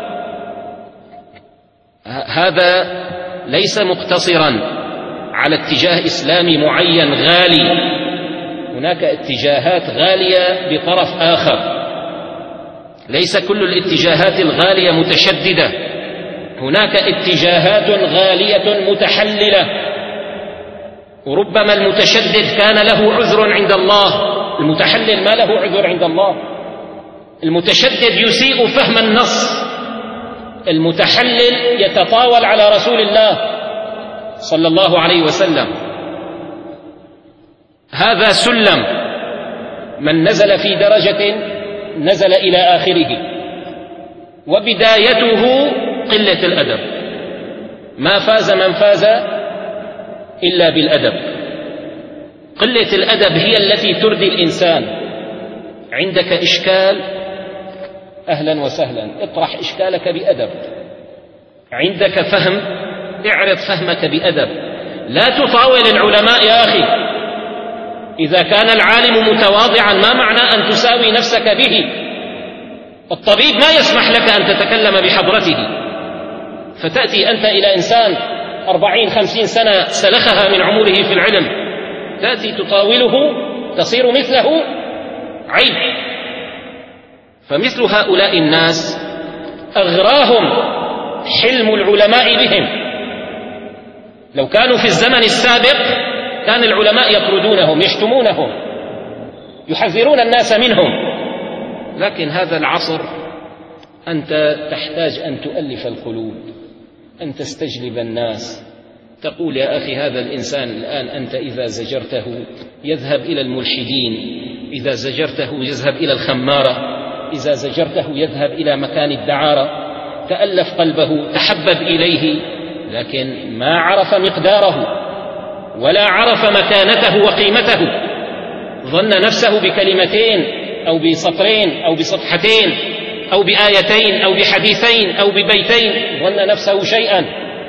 هذا ليس مقتصرا على اتجاه إسلامي معين غالي، هناك اتجاهات غالية بطرف آخر، ليس كل الاتجاهات الغالية متشددة، هناك اتجاهات غالية متحللة، وربما المتشدد كان له عذر عند الله، المتحلل ما له عذر عند الله. المتشدد يسيء فهم النص، المتحلل يتطاول على رسول الله صلى الله عليه وسلم. هذا سلم، من نزل في درجة نزل إلى آخره، وبدايته قلة الأدب. ما فاز من فاز إلا بالأدب. قلة الأدب هي التي تردي الإنسان. عندك إشكال، أهلا وسهلا، اطرح إشكالك بأدب. عندك فهم، اعرض فهمك بأدب. لا تطاول العلماء يا أخي. إذا كان العالم متواضعا ما معنى أن تساوي نفسك به؟ الطبيب ما يسمح لك أن تتكلم بحضرته، فتأتي أنت إلى إنسان أربعين خمسين سنة سلخها من عمره في العلم، تأتي تطاوله تصير مثله؟ عيب. فمثل هؤلاء الناس أغراهم حلم العلماء بهم. لو كانوا في الزمن السابق كان العلماء يطردونهم، يشتمونهم، يحذرون الناس منهم. لكن هذا العصر أنت تحتاج أن تؤلف القلوب، أن تستجلب الناس، تقول يا أخي هذا الإنسان الآن أنت إذا زجرته يذهب إلى الملحدين، إذا زجرته يذهب إلى الخمارة، إذا زجرته يذهب إلى مكان الدعارة. تألف قلبه، تحبب إليه، لكن ما عرف مقداره ولا عرف مكانته وقيمته. ظن نفسه بكلمتين أو بسطرين أو بصفحتين أو بآيتين أو بحديثين أو ببيتين ظن نفسه شيئا.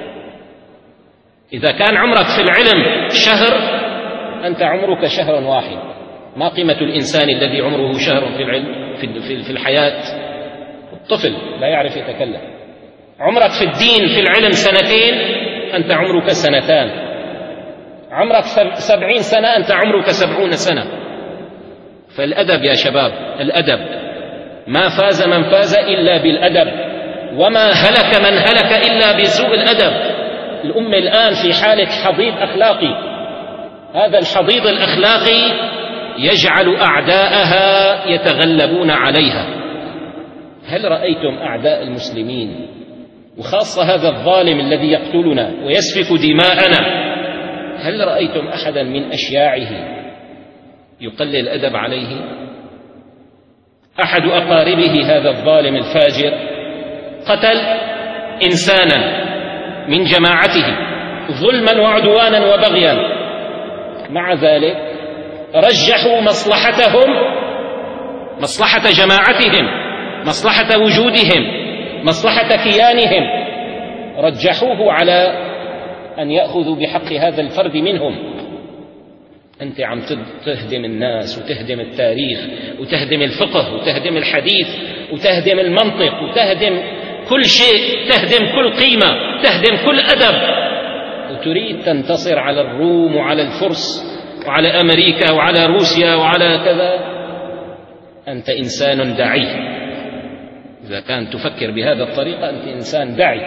إذا كان عمرك في العلم شهر أنت عمرك شهر واحد. ما قيمة الإنسان الذي عمره شهر في العلم في الحياة؟ الطفل لا يعرف يتكلم. عمرك في الدين في العلم سنتين أنت عمرك سنتان. عمرك سبعين سنة أنت عمرك سبعون سنة. فالأدب يا شباب، الأدب. ما فاز من فاز إلا بالأدب، وما هلك من هلك إلا بسوء الأدب. الأمة الآن في حالة حضيض أخلاقي. هذا الحضيض الأخلاقي يجعل أعداءها يتغلبون عليها. هل رأيتم أعداء المسلمين، وخاصة هذا الظالم الذي يقتلنا ويسفك دماءنا، هل رأيتم أحدا من أشياعه يقلل الأدب عليه؟ أحد أقاربه هذا الظالم الفاجر قتل إنسانا من جماعته ظلما وعدوانا وبغيا، مع ذلك رجحوا مصلحتهم، مصلحة جماعتهم، مصلحة وجودهم، مصلحة كيانهم، رجحوه على أن يأخذوا بحق هذا الفرد منهم. أنت عم تهدم الناس وتهدم التاريخ وتهدم الفقه وتهدم الحديث وتهدم المنطق وتهدم كل شيء، تهدم كل قيمة، تهدم كل أدب، وتريد تنتصر على الروم وعلى الفرس وعلى أمريكا وعلى روسيا وعلى كذا. أنت إنسان دعي. إذا كان تفكر بهذه الطريقة أنت إنسان دعي،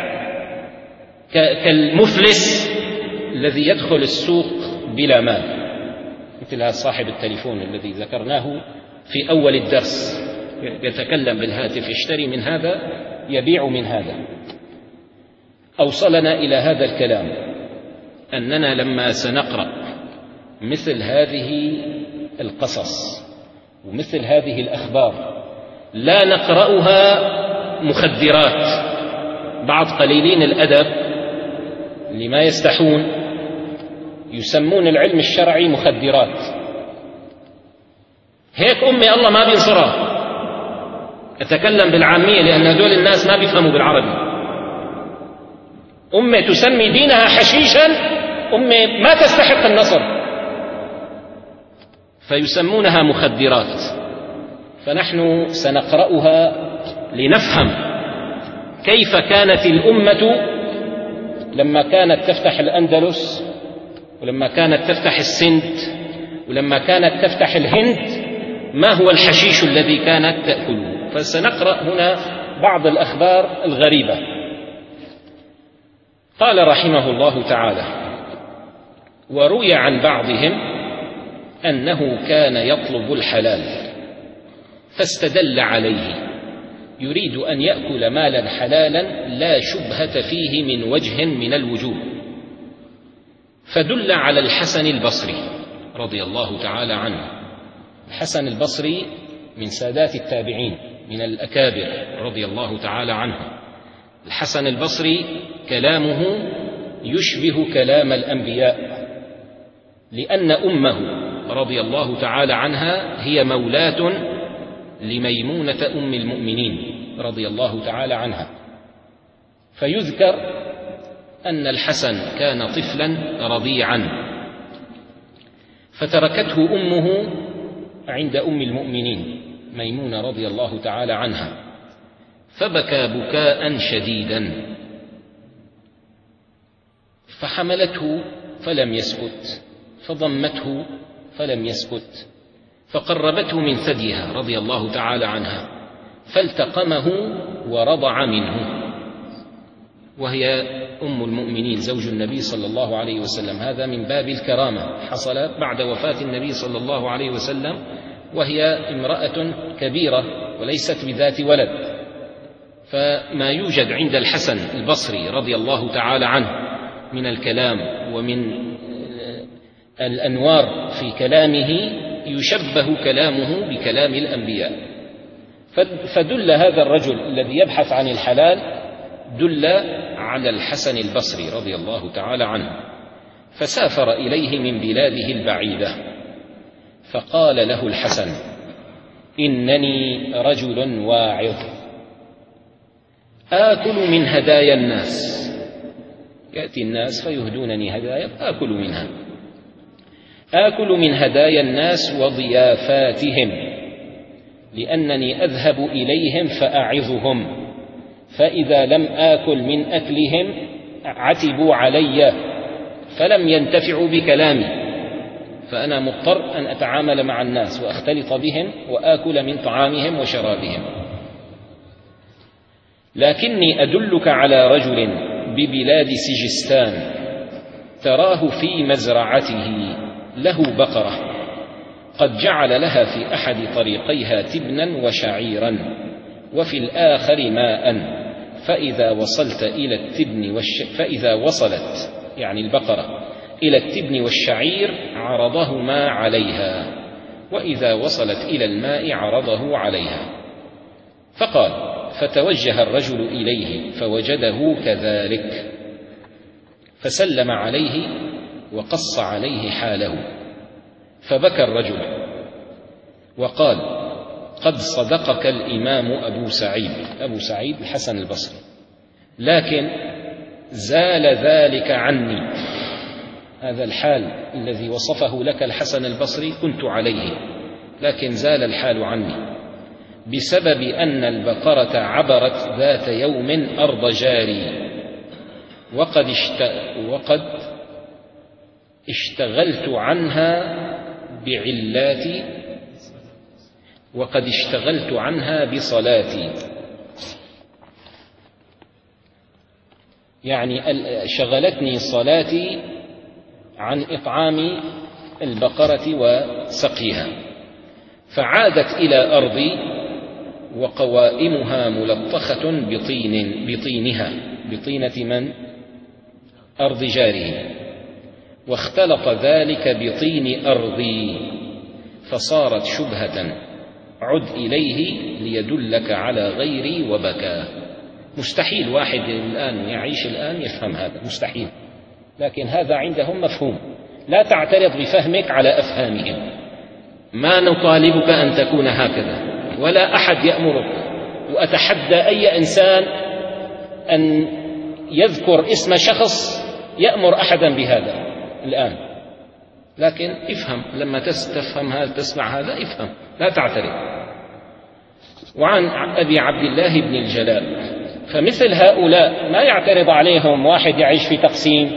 كالمفلس الذي يدخل السوق بلا مال، مثل هذا صاحب التليفون الذي ذكرناه في أول الدرس، يتكلم بالهاتف، يشتري من هذا يبيع من هذا. أوصلنا إلى هذا الكلام أننا لما سنقرأ مثل هذه القصص ومثل هذه الأخبار لا نقرأها مخدرات. بعض قليلين الأدب لما يستحون يسمون العلم الشرعي مخدرات. هيك أمي الله ما بينصرها. أتكلم بالعامية لأن هذول الناس ما بيفهموا بالعربي. أمة تسمي دينها حشيشا، أمة ما تستحق النصر، فيسمونها مخدرات. فنحن سنقرأها لنفهم كيف كانت الأمة لما كانت تفتح الأندلس، ولما كانت تفتح السند، ولما كانت تفتح الهند، ما هو الحشيش الذي كانت تأكله. فسنقرأ هنا بعض الأخبار الغريبة. قال رحمه الله تعالى: وروي عن بعضهم أنه كان يطلب الحلال فاستدل عليه، يريد أن يأكل مالا حلالا لا شبهة فيه من وجه من الوجوه، فدل على الحسن البصري رضي الله تعالى عنه. الحسن البصري من سادات التابعين، من الأكابر رضي الله تعالى عنه. الحسن البصري كلامه يشبه كلام الأنبياء، لأن أمه رضي الله تعالى عنها هي مولاة لميمونة أم المؤمنين رضي الله تعالى عنها. فيذكر أن الحسن كان طفلا رضيعا، فتركته أمه عند أم المؤمنين ميمونة رضي الله تعالى عنها، فبكى بكاء شديدا، فحملته فلم يسكت، فضمته فلم يسكت، فقربته من ثديها رضي الله تعالى عنها، فالتقمه ورضع منه، وهي أم المؤمنين زوج النبي صلى الله عليه وسلم. هذا من باب الكرامة، حصل بعد وفاة النبي صلى الله عليه وسلم، وهي امرأة كبيرة وليست بذات ولد. فما يوجد عند الحسن البصري رضي الله تعالى عنه من الكلام ومن الأنوار في كلامه يشبه كلامه بكلام الأنبياء. فدل هذا الرجل الذي يبحث عن الحلال دل على الحسن البصري رضي الله تعالى عنه، فسافر إليه من بلاده البعيدة، فقال له الحسن: إنني رجل واعظ آكل من هدايا الناس، يأتي الناس فيهدونني هدايا آكل منها، آكل من هدايا الناس وضيافاتهم، لأنني أذهب إليهم فأعظهم، فإذا لم آكل من أكلهم عتبوا علي فلم ينتفعوا بكلامي، فأنا مضطر أن أتعامل مع الناس وأختلط بهم وآكل من طعامهم وشرابهم. لكني أدلك على رجل ببلاد سجستان تراه في مزرعته له بقرة قد جعل لها في أحد طريقيها تبنا وشعيرا وفي الآخر ماء، فإذا وصلت إلى التبن والش... فإذا وصلت يعني البقرة إلى التبن والشعير عرضهما عليها، وإذا وصلت إلى الماء عرضه عليها. فقال: فتوجه الرجل إليه فوجده كذلك، فسلم عليه وقص عليه حاله، فبكى الرجل وقال: قد صدقك الإمام أبو سعيد، أبو سعيد الحسن البصري، لكن زال ذلك عني. هذا الحال الذي وصفه لك الحسن البصري كنت عليه، لكن زال الحال عني بسبب أن البقرة عبرت ذات يوم أرض جاري، وقد, اشت... وقد اشتغلت عنها بعلاتي وقد اشتغلت عنها بصلاتي، يعني شغلتني صلاتي عن إطعام البقرة وسقيها، فعادت إلى أرضي وقوائمها ملطخة بطين بطينها بطينة من؟ أرض جاره، واختلط ذلك بطين أرضي فصارت شبهة، عد إليه ليدلك على غيري وبكى. مستحيل واحد الآن يعيش الآن يفهم هذا، مستحيل، لكن هذا عندهم مفهوم. لا تعترض بفهمك على أفهامهم، ما نطالبك أن تكون هكذا، ولا أحد يأمرك، وأتحدى أي إنسان أن يذكر اسم شخص يأمر أحدا بهذا الآن، لكن افهم لما تفهم هذا تسمع هذا افهم، لا تعترض. وعن أبي عبد الله بن الجلاء، فمثل هؤلاء ما يعترض عليهم واحد يعيش في تقسيم.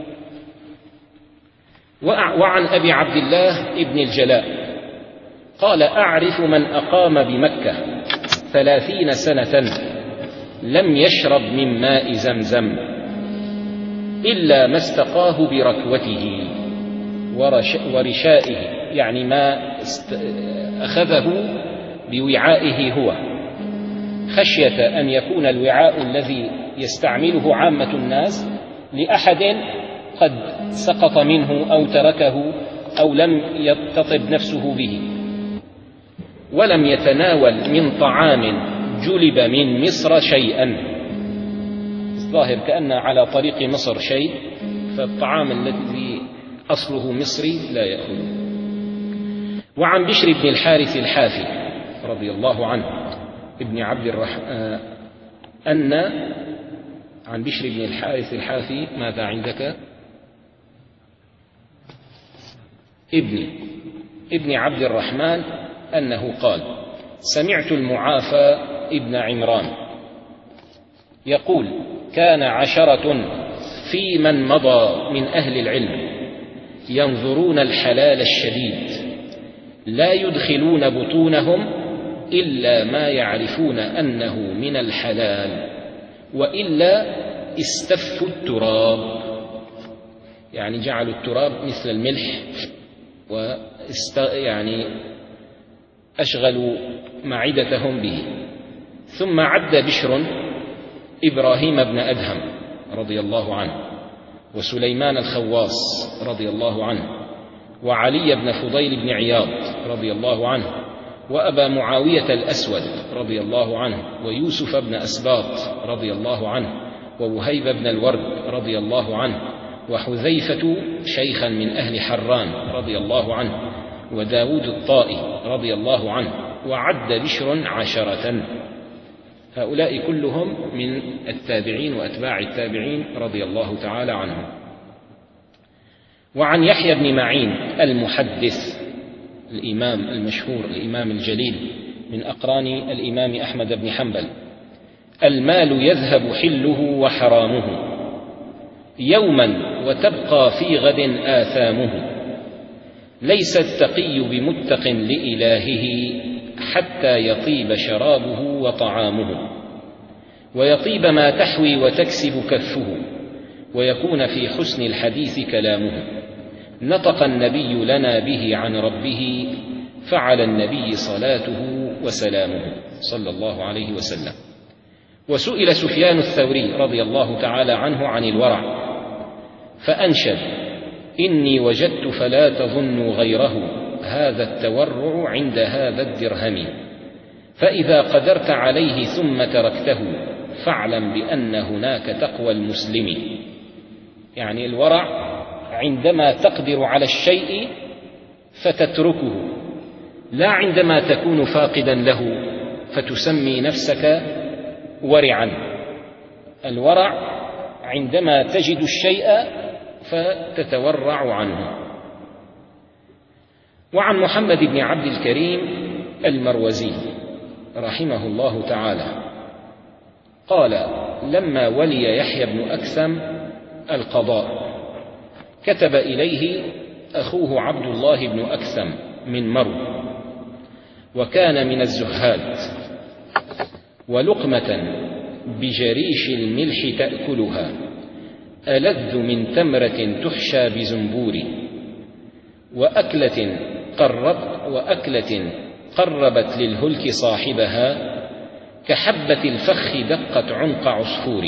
وعن أبي عبد الله بن الجلاء قال: أعرف من أقام بمكة ثلاثين سنة لم يشرب من ماء زمزم إلا ما استقاه بركوته ورشائه، يعني ما أخذه بوعائه هو، خشية أن يكون الوعاء الذي يستعمله عامة الناس لأحد قد سقط منه أو تركه أو لم يتطب نفسه به، ولم يتناول من طعام جلب من مصر شيئا. الظاهر كأن على طريق مصر شيء، فالطعام الذي أصله مصري لا يأكله. وعن بشر بن الحارث الحافي رضي الله عنه ابن عبد الرحمن أن عن بشر بن الحارث الحافي ماذا عندك؟ ابن ابن عبد الرحمن أنه قال: سمعت المعافى ابن عمران يقول: كان عشرة في من مضى من أهل العلم ينظرون الحلال الشديد لا يدخلون بطونهم إلا ما يعرفون أنه من الحلال، وإلا استفوا التراب، يعني جعلوا التراب مثل الملح واست يعني أشغلوا معدتهم به. ثم عد بشر إبراهيم بن أدهم رضي الله عنه، وسليمان الخواص رضي الله عنه، وعلي بن فضيل بن عياض رضي الله عنه، وأبا معاوية الأسود رضي الله عنه، ويوسف بن أسباط رضي الله عنه، ووهيب بن الورد رضي الله عنه، وحذيفة شيخا من أهل حران رضي الله عنه، وداود الطائي رضي الله عنه. وعد بشر عشرة. هؤلاء كلهم من التابعين وأتباع التابعين رضي الله تعالى عنهم. وعن يحيى بن معين المحدث الإمام المشهور الإمام الجليل من أقران الإمام أحمد بن حنبل: المال يذهب حله وحرامه يوما وتبقى في غد آثامه، ليس التقي بمتق لإلهه حتى يطيب شرابه وطعامه، ويطيب ما تحوي وتكسب كفه، ويكون في حسن الحديث كلامه. نطق النبي لنا به عن ربه، فعلى النبي صلاته وسلامه صلى الله عليه وسلم. وسئل سفيان الثوري رضي الله تعالى عنه عن الورع فأنشد: إني وجدت فلا تظنوا غيره، هذا التورع عند هذا الدرهم، فإذا قدرت عليه ثم تركته فاعلم بأن هناك تقوى المسلم. يعني الورع عندما تقدر على الشيء فتتركه، لا عندما تكون فاقدا له فتسمي نفسك ورعا. الورع عندما تجد الشيء فتتورع عنه. وعن محمد بن عبد الكريم المروزي رحمه الله تعالى قال: لما ولي يحيى بن أكثم القضاء كتب إليه أخوه عبد الله بن أكثم من مرو، وكان من الزهاد، ولقمة بجريش الملح تأكلها ألذ من تمرة تحشى بزنبور، وأكلة قرب وأكلة قربت للهلك صاحبها كحبة الفخ دقت عنق عصفور.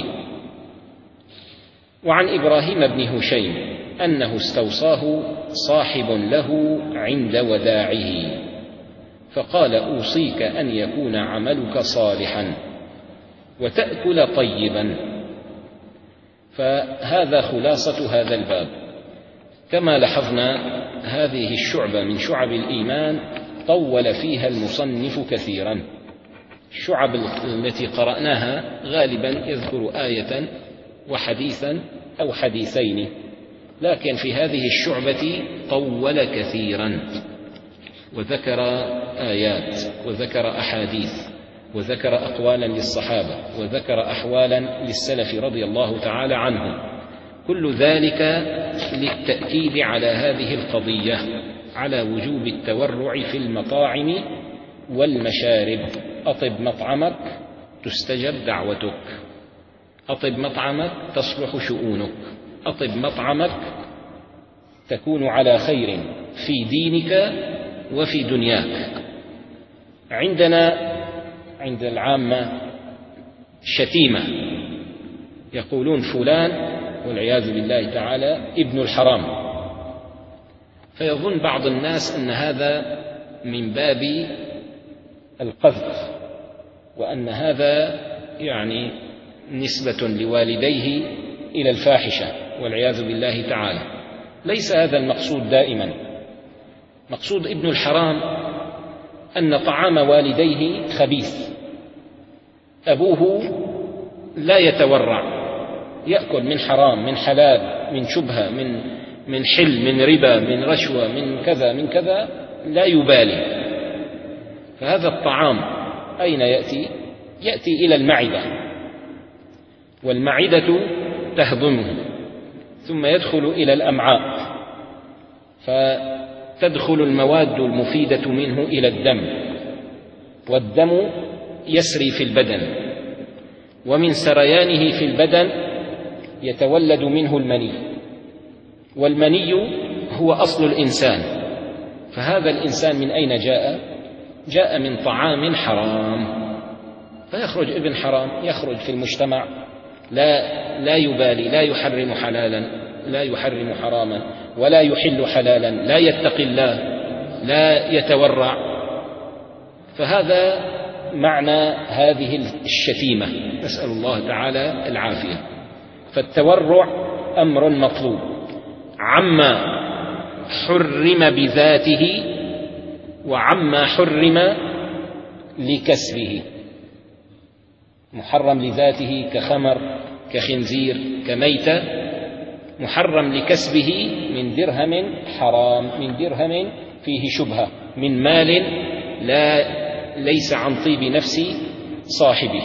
وعن إبراهيم بن هشيم أنه استوصاه صاحب له عند وداعه فقال: أوصيك أن يكون عملك صالحا وتأكل طيبا. فهذا خلاصة هذا الباب. كما لاحظنا هذه الشعبة من شعب الإيمان طول فيها المصنف كثيرا. الشعب التي قرأناها غالبا يذكر آية وحديثا أو حديثين، لكن في هذه الشعبة طول كثيرا وذكر آيات وذكر أحاديث وذكر أقوالا للصحابة وذكر أحوالا للسلف رضي الله تعالى عنهم، كل ذلك للتأكيد على هذه القضية، على وجوب التورع في المطاعم والمشارب. أطب مطعمك تستجب دعوتك، أطب مطعمك تصلح شؤونك، أطب مطعمك تكون على خير في دينك وفي دنياك. عندنا عند العامة شتيمة، يقولون فلان والعياذ بالله تعالى ابن الحرام، فيظن بعض الناس أن هذا من باب القذف، وأن هذا يعني نسبة لوالديه إلى الفاحشة والعياذ بالله تعالى. ليس هذا المقصود دائما. مقصود ابن الحرام أن طعام والديه خبيث، أبوه لا يتورع، يأكل من حرام من حلال من شبهة من من حل من ربا من رشوة من كذا من كذا، لا يبالي. فهذا الطعام أين يأتي؟ يأتي إلى المعدة، والمعدة تهضمه ثم يدخل إلى الأمعاء، فتدخل المواد المفيدة منه إلى الدم، والدم يسري في البدن، ومن سريانه في البدن يتولد منه المني، والمني هو أصل الإنسان. فهذا الإنسان من أين جاء؟ جاء من طعام حرام، فيخرج ابن حرام، يخرج في المجتمع لا لا يبالي، لا يحرم حلالا لا يحرم حراما ولا يحل حلالا، لا يتقي الله لا يتورع. فهذا معنى هذه الشتيمة، نسأل الله تعالى العافية. فالتورع أمر مطلوب عما حرم بذاته وعما حرم لكسبه. محرم لذاته كخمر كخنزير كميتة، محرم لكسبه من درهم حرام، من درهم فيه شبهة، من مال لا ليس عن طيب نفس صاحبه.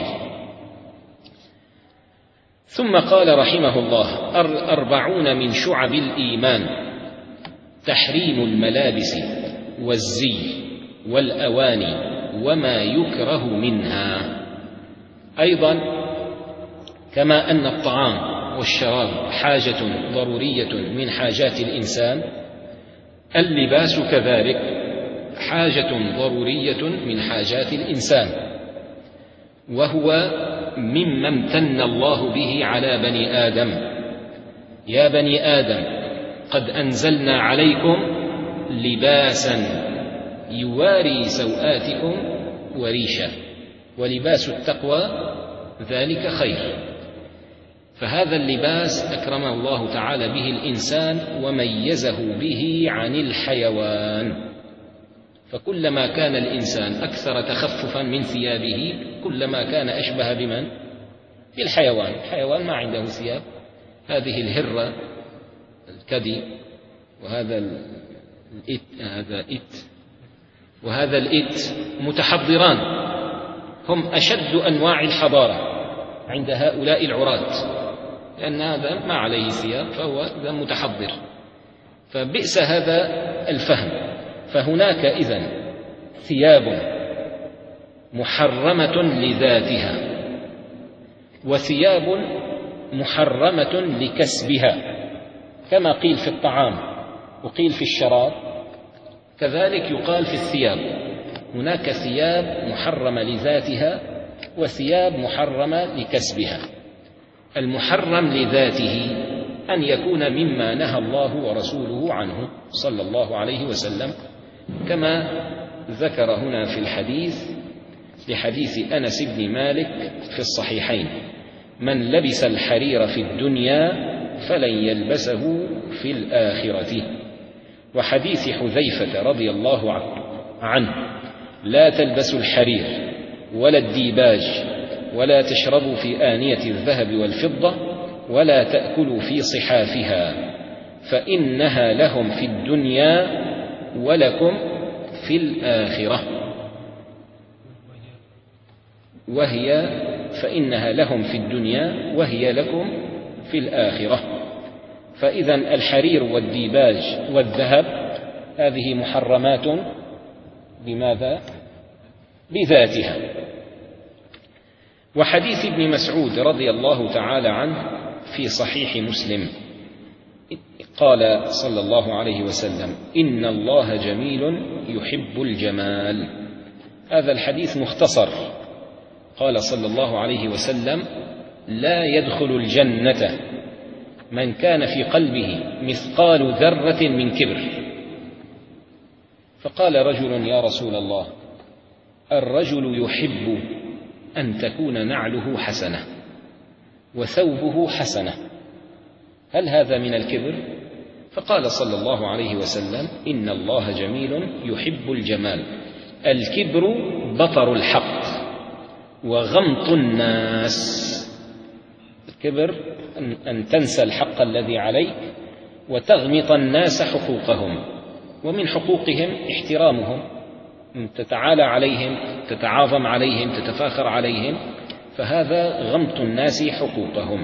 ثم قال رحمه الله: أربعون من شعب الإيمان: تحريم الملابس والزي والأواني وما يكره منها. أيضا كما أن الطعام والشراب حاجة ضرورية من حاجات الإنسان، اللباس كذلك حاجة ضرورية من حاجات الإنسان، وهو مما امتن الله به على بني آدم: يا بني آدم قد أنزلنا عليكم لباسا يواري سوآتكم وريشا، ولباس التقوى ذلك خير. فهذا اللباس أكرمه الله تعالى به الإنسان وميزه به عن الحيوان، فكلما كان الإنسان أكثر تخففا من ثيابه كلما كان أشبه بمن؟ بالحيوان. الحيوان ما عنده ثياب، هذه الهرة الكدي، وهذا الإت هذا إت وهذا الإت متحضران، هم أشد أنواع الحضارة عند هؤلاء العراة، لأن هذا ما عليه ثياب فهو متحضر، فبئس هذا الفهم. فهناك إذن ثياب محرمة لذاتها، وثياب محرمة لكسبها، كما قيل في الطعام وقيل في الشراب كذلك يقال في الثياب. هناك ثياب محرمة لذاتها وثياب محرمة لكسبها. المحرم لذاته أن يكون مما نهى الله ورسوله عنه صلى الله عليه وسلم، كما ذكر هنا في الحديث لحديث أنس بن مالك في الصحيحين: من لبس الحرير في الدنيا فلن يلبسه في الآخرة. وحديث حذيفة رضي الله عنه: لا تلبسوا الحرير ولا الديباج ولا تشربوا في آنية الذهب والفضة ولا تأكلوا في صحافها فإنها لهم في الدنيا ولكم في الآخرة، وهي فإنها لهم في الدنيا وهي لكم في الآخرة. فإذا الحرير والديباج والذهب هذه محرمات بماذا؟ بذاتها. وحديث ابن مسعود رضي الله تعالى عنه في صحيح مسلم قال صلى الله عليه وسلم: إن الله جميل يحب الجمال. هذا الحديث مختصر. قال صلى الله عليه وسلم: لا يدخل الجنة من كان في قلبه مثقال ذرة من كبر. فقال رجل: يا رسول الله، الرجل يحب أن تكون نعله حسنة وثوبه حسنة، هل هذا من الكبر؟ فقال صلى الله عليه وسلم: إن الله جميل يحب الجمال. الكبر بطر الحق وغمط الناس. الكبر أن تنسى الحق الذي عليك وتغمط الناس حقوقهم، ومن حقوقهم احترامهم، تتعالى عليهم، تتعاظم عليهم، تتفاخر عليهم، فهذا غمط الناس حقوقهم.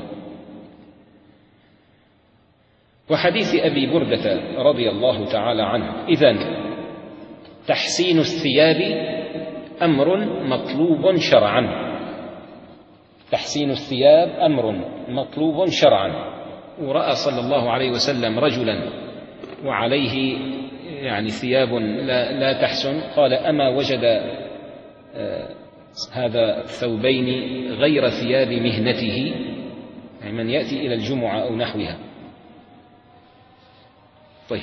وحديث أبي بردة رضي الله تعالى عنه: إذن تحسين الثياب أمر مطلوب شرعا. تحسين الثياب أمر مطلوب شرعا. ورأى صلى الله عليه وسلم رجلا وعليه يعني ثياب لا, لا تحسن، قال: أما وجد آه هذا الثوبين غير ثياب مهنته، يعني من يأتي إلى الجمعة أو نحوها. طيب،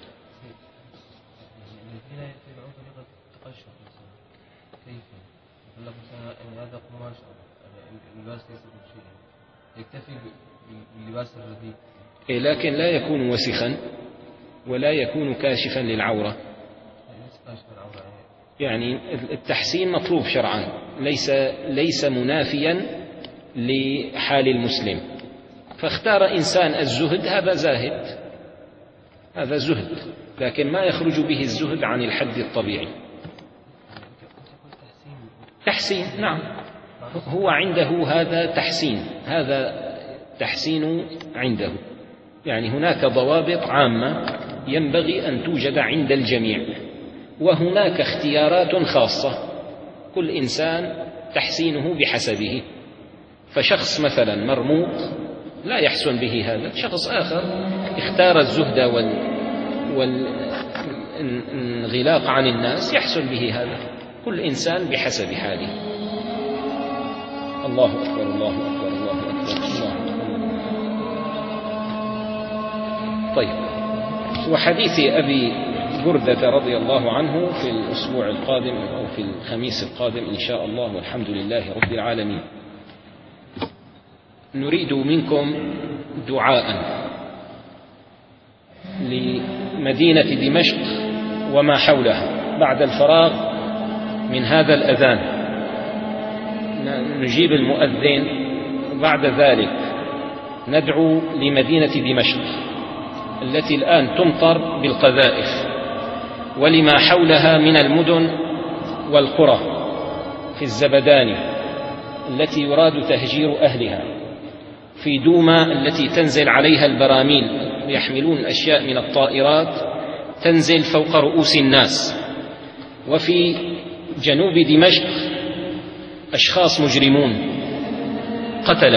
هذا قماش اللباس ليس بشيء، يكتفي باللباس الرديء، إيه، لكن لا يكون وسخا ولا يكون كاشفا للعورة. يعني التحسين مطلوب شرعا، ليس ليس منافيا لحال المسلم. فاختار إنسان الزهد، هذا زاهد، هذا زهد، لكن ما يخرج به الزهد عن الحد الطبيعي. تحسين، نعم، هو عنده هذا تحسين، هذا تحسين عنده. يعني هناك ضوابط عامة ينبغي أن توجد عند الجميع، وهناك اختيارات خاصة كل إنسان تحسينه بحسبه. فشخص مثلا مرموق لا يحسن به هذا، شخص آخر اختار الزهد والانغلاق عن الناس يحسن به هذا، كل إنسان بحسب حاله. الله أكبر، الله أكبر، الله أكبر، الله أكبر. طيب، وحديث أبي بردة رضي الله عنه في الأسبوع القادم أو في الخميس القادم إن شاء الله، والحمد لله رب العالمين. نريد منكم دعاء لمدينة دمشق وما حولها بعد الفراغ من هذا الأذان. نجيب المؤذن وبعد ذلك ندعو لمدينة دمشق التي الآن تمطر بالقذائف، ولما حولها من المدن والقرى في الزبدان التي يراد تهجير أهلها، في دوما التي تنزل عليها البراميل يحملون أشياء من الطائرات تنزل فوق رؤوس الناس، وفي جنوب دمشق أشخاص مجرمون قتلة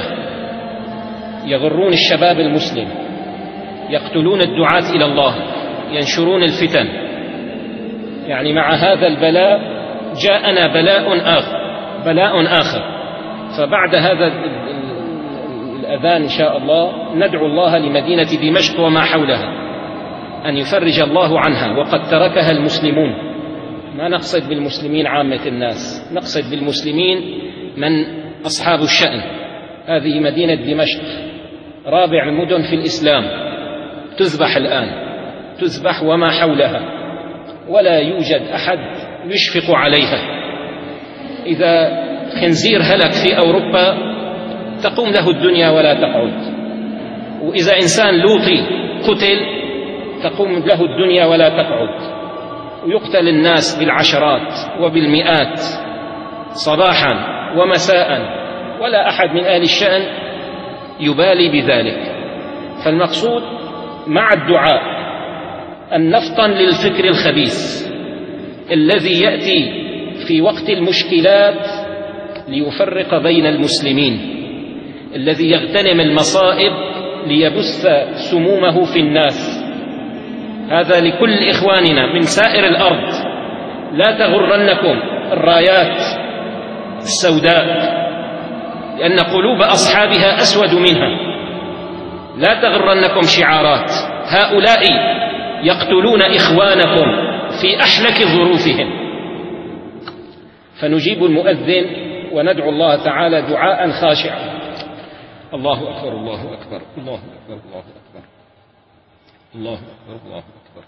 يغرون الشباب المسلم، يقتلون الدعاة إلى الله، ينشرون الفتن. يعني مع هذا البلاء جاءنا بلاء آخر بلاء آخر فبعد هذا الأذان إن شاء الله ندعو الله لمدينة دمشق وما حولها أن يفرج الله عنها، وقد تركها المسلمون. ما نقصد بالمسلمين عامة الناس، نقصد بالمسلمين من أصحاب الشأن. هذه مدينة دمشق رابع المدن في الإسلام، تذبح الآن، تذبح وما حولها، ولا يوجد أحد يشفق عليها. إذا خنزير هلك في أوروبا تقوم له الدنيا ولا تقعد، وإذا إنسان لوطي قتل تقوم له الدنيا ولا تقعد، ويقتل الناس بالعشرات وبالمئات صباحا ومساء، ولا أحد من أهل الشأن يبالي بذلك. فالمقصود مع الدعاء أن نفطن للفكر الخبيث الذي يأتي في وقت المشكلات ليفرق بين المسلمين، الذي يغتنم المصائب ليبث سمومه في الناس. هذا لكل إخواننا من سائر الأرض. لا تغرنكم الرايات السوداء، لأن قلوب أصحابها أسود منها. لا تغرنكم شعارات، هؤلاء يقتلون إخوانكم في أحلك ظروفهم. فنجيب المؤذن وندعو الله تعالى دعاء خاشعا. الله أكبر، الله أكبر، الله أكبر، الله أكبر، الله أكبر، الله أكبر،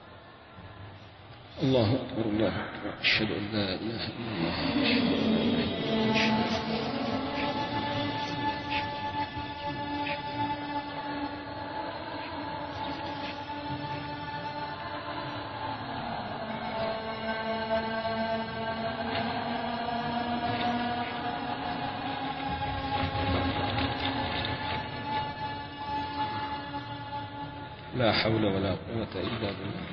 الله أكبر، الله أكبر. أشهد أن لا إله إلا الله، أشهد أن لا إله إلا الله. لا حول ولا قوة إلا بالله.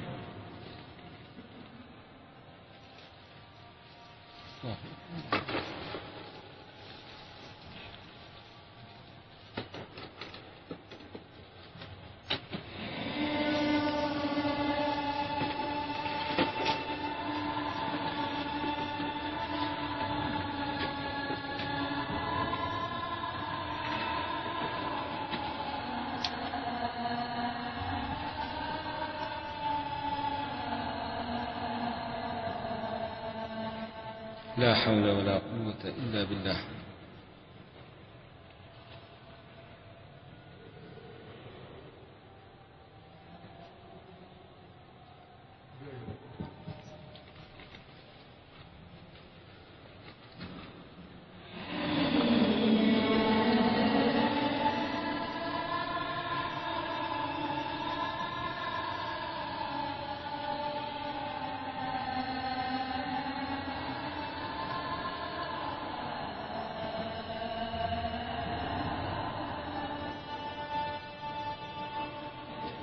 لا حول ولا قوة إلا بالله.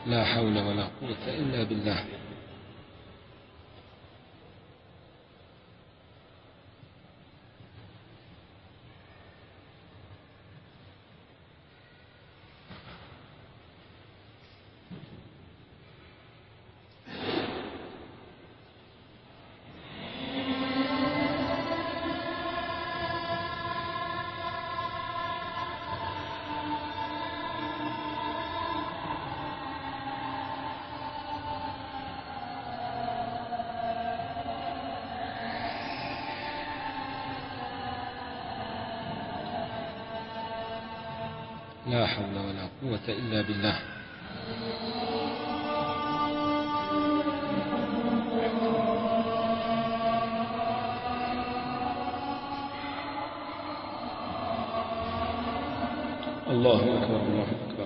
لا حول ولا قوة إلا بالله. لا حول ولا قوة إلا بالله. الله أكبر الله أكبر.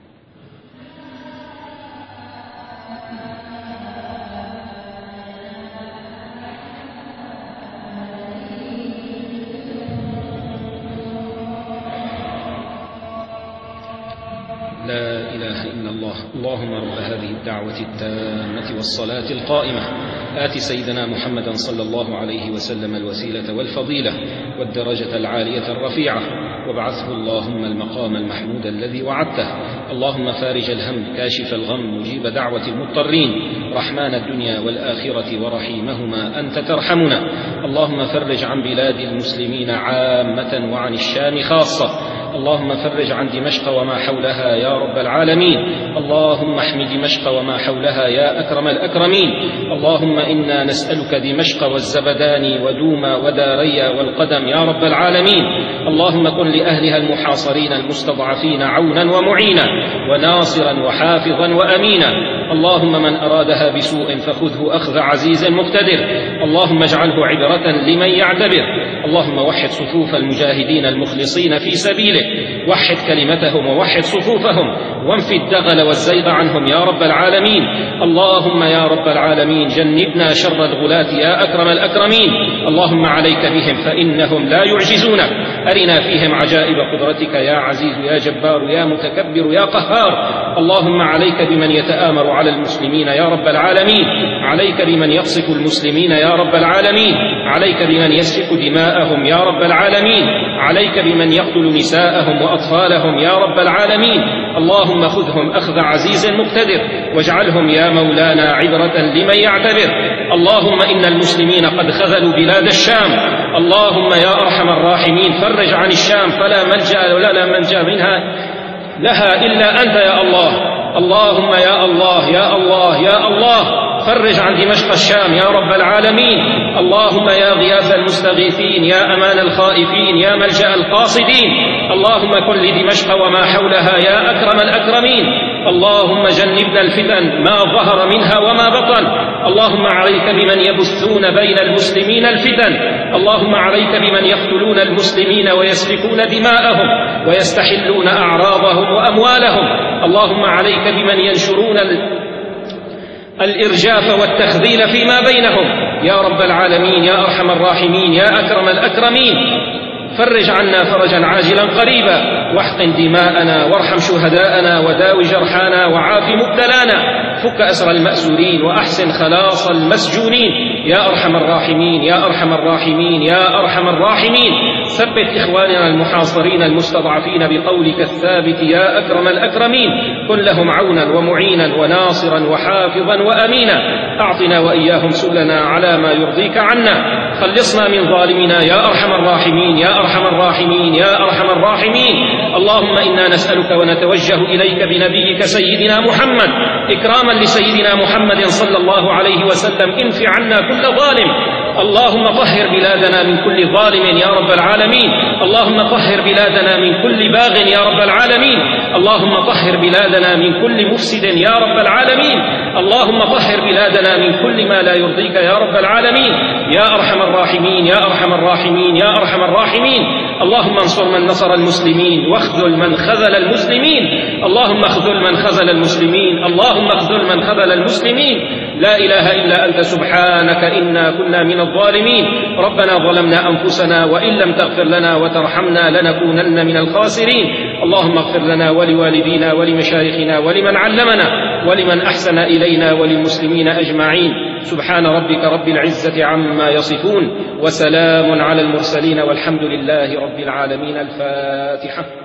لا إله إلا الله. اللهم رب هذه الدعوة التامة والصلاة القائمة آت سيدنا محمدا صلى الله عليه وسلم الوسيلة والفضيلة والدرجة العالية الرفيعة وابعثه اللهم المقام المحمود الذي وعدته. اللهم فارج الهم كاشف الغم مجيب دعوة المضطرين رحمن الدنيا والآخرة ورحيمهما أنت ترحمنا. اللهم فرج عن بلاد المسلمين عامة وعن الشام خاصة. اللهم فرج عن دمشق وما حولها يا رب العالمين. اللهم احم دمشق وما حولها يا أكرم الأكرمين. اللهم إنا نسألك دمشق والزبدان ودوما وداريا والقدم يا رب العالمين. اللهم كن لأهلها المحاصرين المستضعفين عونا ومعينا وناصرا وحافظا وأمينا. اللهم من أرادها بسوء فخذه أخذ عزيز مقتدر. اللهم اجعله عبرة لمن يعتبر. اللهم وحد صفوف المجاهدين المخلصين في سبيلك، وحد كلمتهم ووحد صفوفهم وانفي الدغل والزيغ عنهم يا رب العالمين. اللهم يا رب العالمين جنبنا شر الغلاة يا أكرم الأكرمين. اللهم عليك بهم فإنهم لا يعجزونك. أرنا فيهم عجائب قدرتك يا عزيز يا جبار يا متكبر يا قهار. اللهم عليك بمن يتآمر على المسلمين يا رب العالمين. عليك بمن يقصف المسلمين يا رب العالمين. عليك بمن يسفك دماءهم يا رب العالمين. عليك بمن يقتل نساءهم وأطفالهم يا رب العالمين. اللهم خذهم أخذ عزيز مقتدر واجعلهم يا مولانا عبرة لمن يعتبر. اللهم إن المسلمين قد خذلوا بلاد الشام. اللهم يا أرحم الراحمين فرج عن الشام فلا ملجأ ولا منجا منها لها إلا أنت يا الله. اللهم يا الله يا الله يا الله فرج عن دمشق الشام يا رب العالمين. اللهم يا غياث المستغيثين يا أمان الخائفين يا ملجأ القاصدين. اللهم كن لدمشق وما حولها يا أكرم الأكرمين. اللهم جنبنا الفتن ما ظهر منها وما بطن. اللهم عليك بمن يبثون بين المسلمين الفتن. اللهم عليك بمن يقتلون المسلمين ويسفكون دماءهم ويستحلون أعراضهم وأموالهم. اللهم عليك بمن ينشرون الإرجاف والتخذيل فيما بينهم يا رب العالمين يا أرحم الراحمين يا أكرم الأكرمين. فرج عنا فرجا عاجلا قريبا واحقن دماءنا وارحم شهداءنا وداو جرحانا وعاف مبتلانا. فك أسر المأسورين وأحسن خلاص المسجونين يا أرحم الراحمين يا أرحم الراحمين يا أرحم الراحمين. ثبت إخواننا المحاصرين المستضعفين بقولك الثابت يا أكرم الأكرمين. كن لهم عونا ومعينا وناصرا وحافظا وأمينا. أعطنا وإياهم سبلنا على ما يرضيك عنا. خلصنا من ظالمنا يا أرحم الراحمين يا أرحم الراحمين يا أرحم الراحمين. اللهم إنا نسألك ونتوجه إليك بنبيك سيدنا محمد إكراما لسيدنا محمد صلى الله عليه وسلم انف عنا كل ظالم. اللهم طهر بلادنا من كل ظالم يا رب العالمين. اللهم طهر بلادنا من كل باغ يا رب العالمين. اللهم طهر بلادنا من كل مفسد يا رب العالمين. اللهم طهر بلادنا من كل ما لا يرضيك يا رب العالمين يا أرحم الراحمين يا أرحم الراحمين يا أرحم الراحمين. اللهم انصر من نصر المسلمين واخذل من خذل المسلمين. اللهم اخذل من خذل المسلمين. اللهم اخذل من خذل المسلمين. لا إله إلا أنت سبحانك إنا كنا من الظالمين. ربنا ظلمنا أنفسنا وإن لم تغفر لنا وترحمنا لنكونن من الخاسرين. اللهم اغفر لنا ولوالدينا ولمشايخنا ولمن علمنا ولمن أحسن إلينا وللمسلمين أجمعين. سبحان ربك رب العزة عما يصفون، وسلام على المرسلين، والحمد لله رب العالمين. الفاتحة.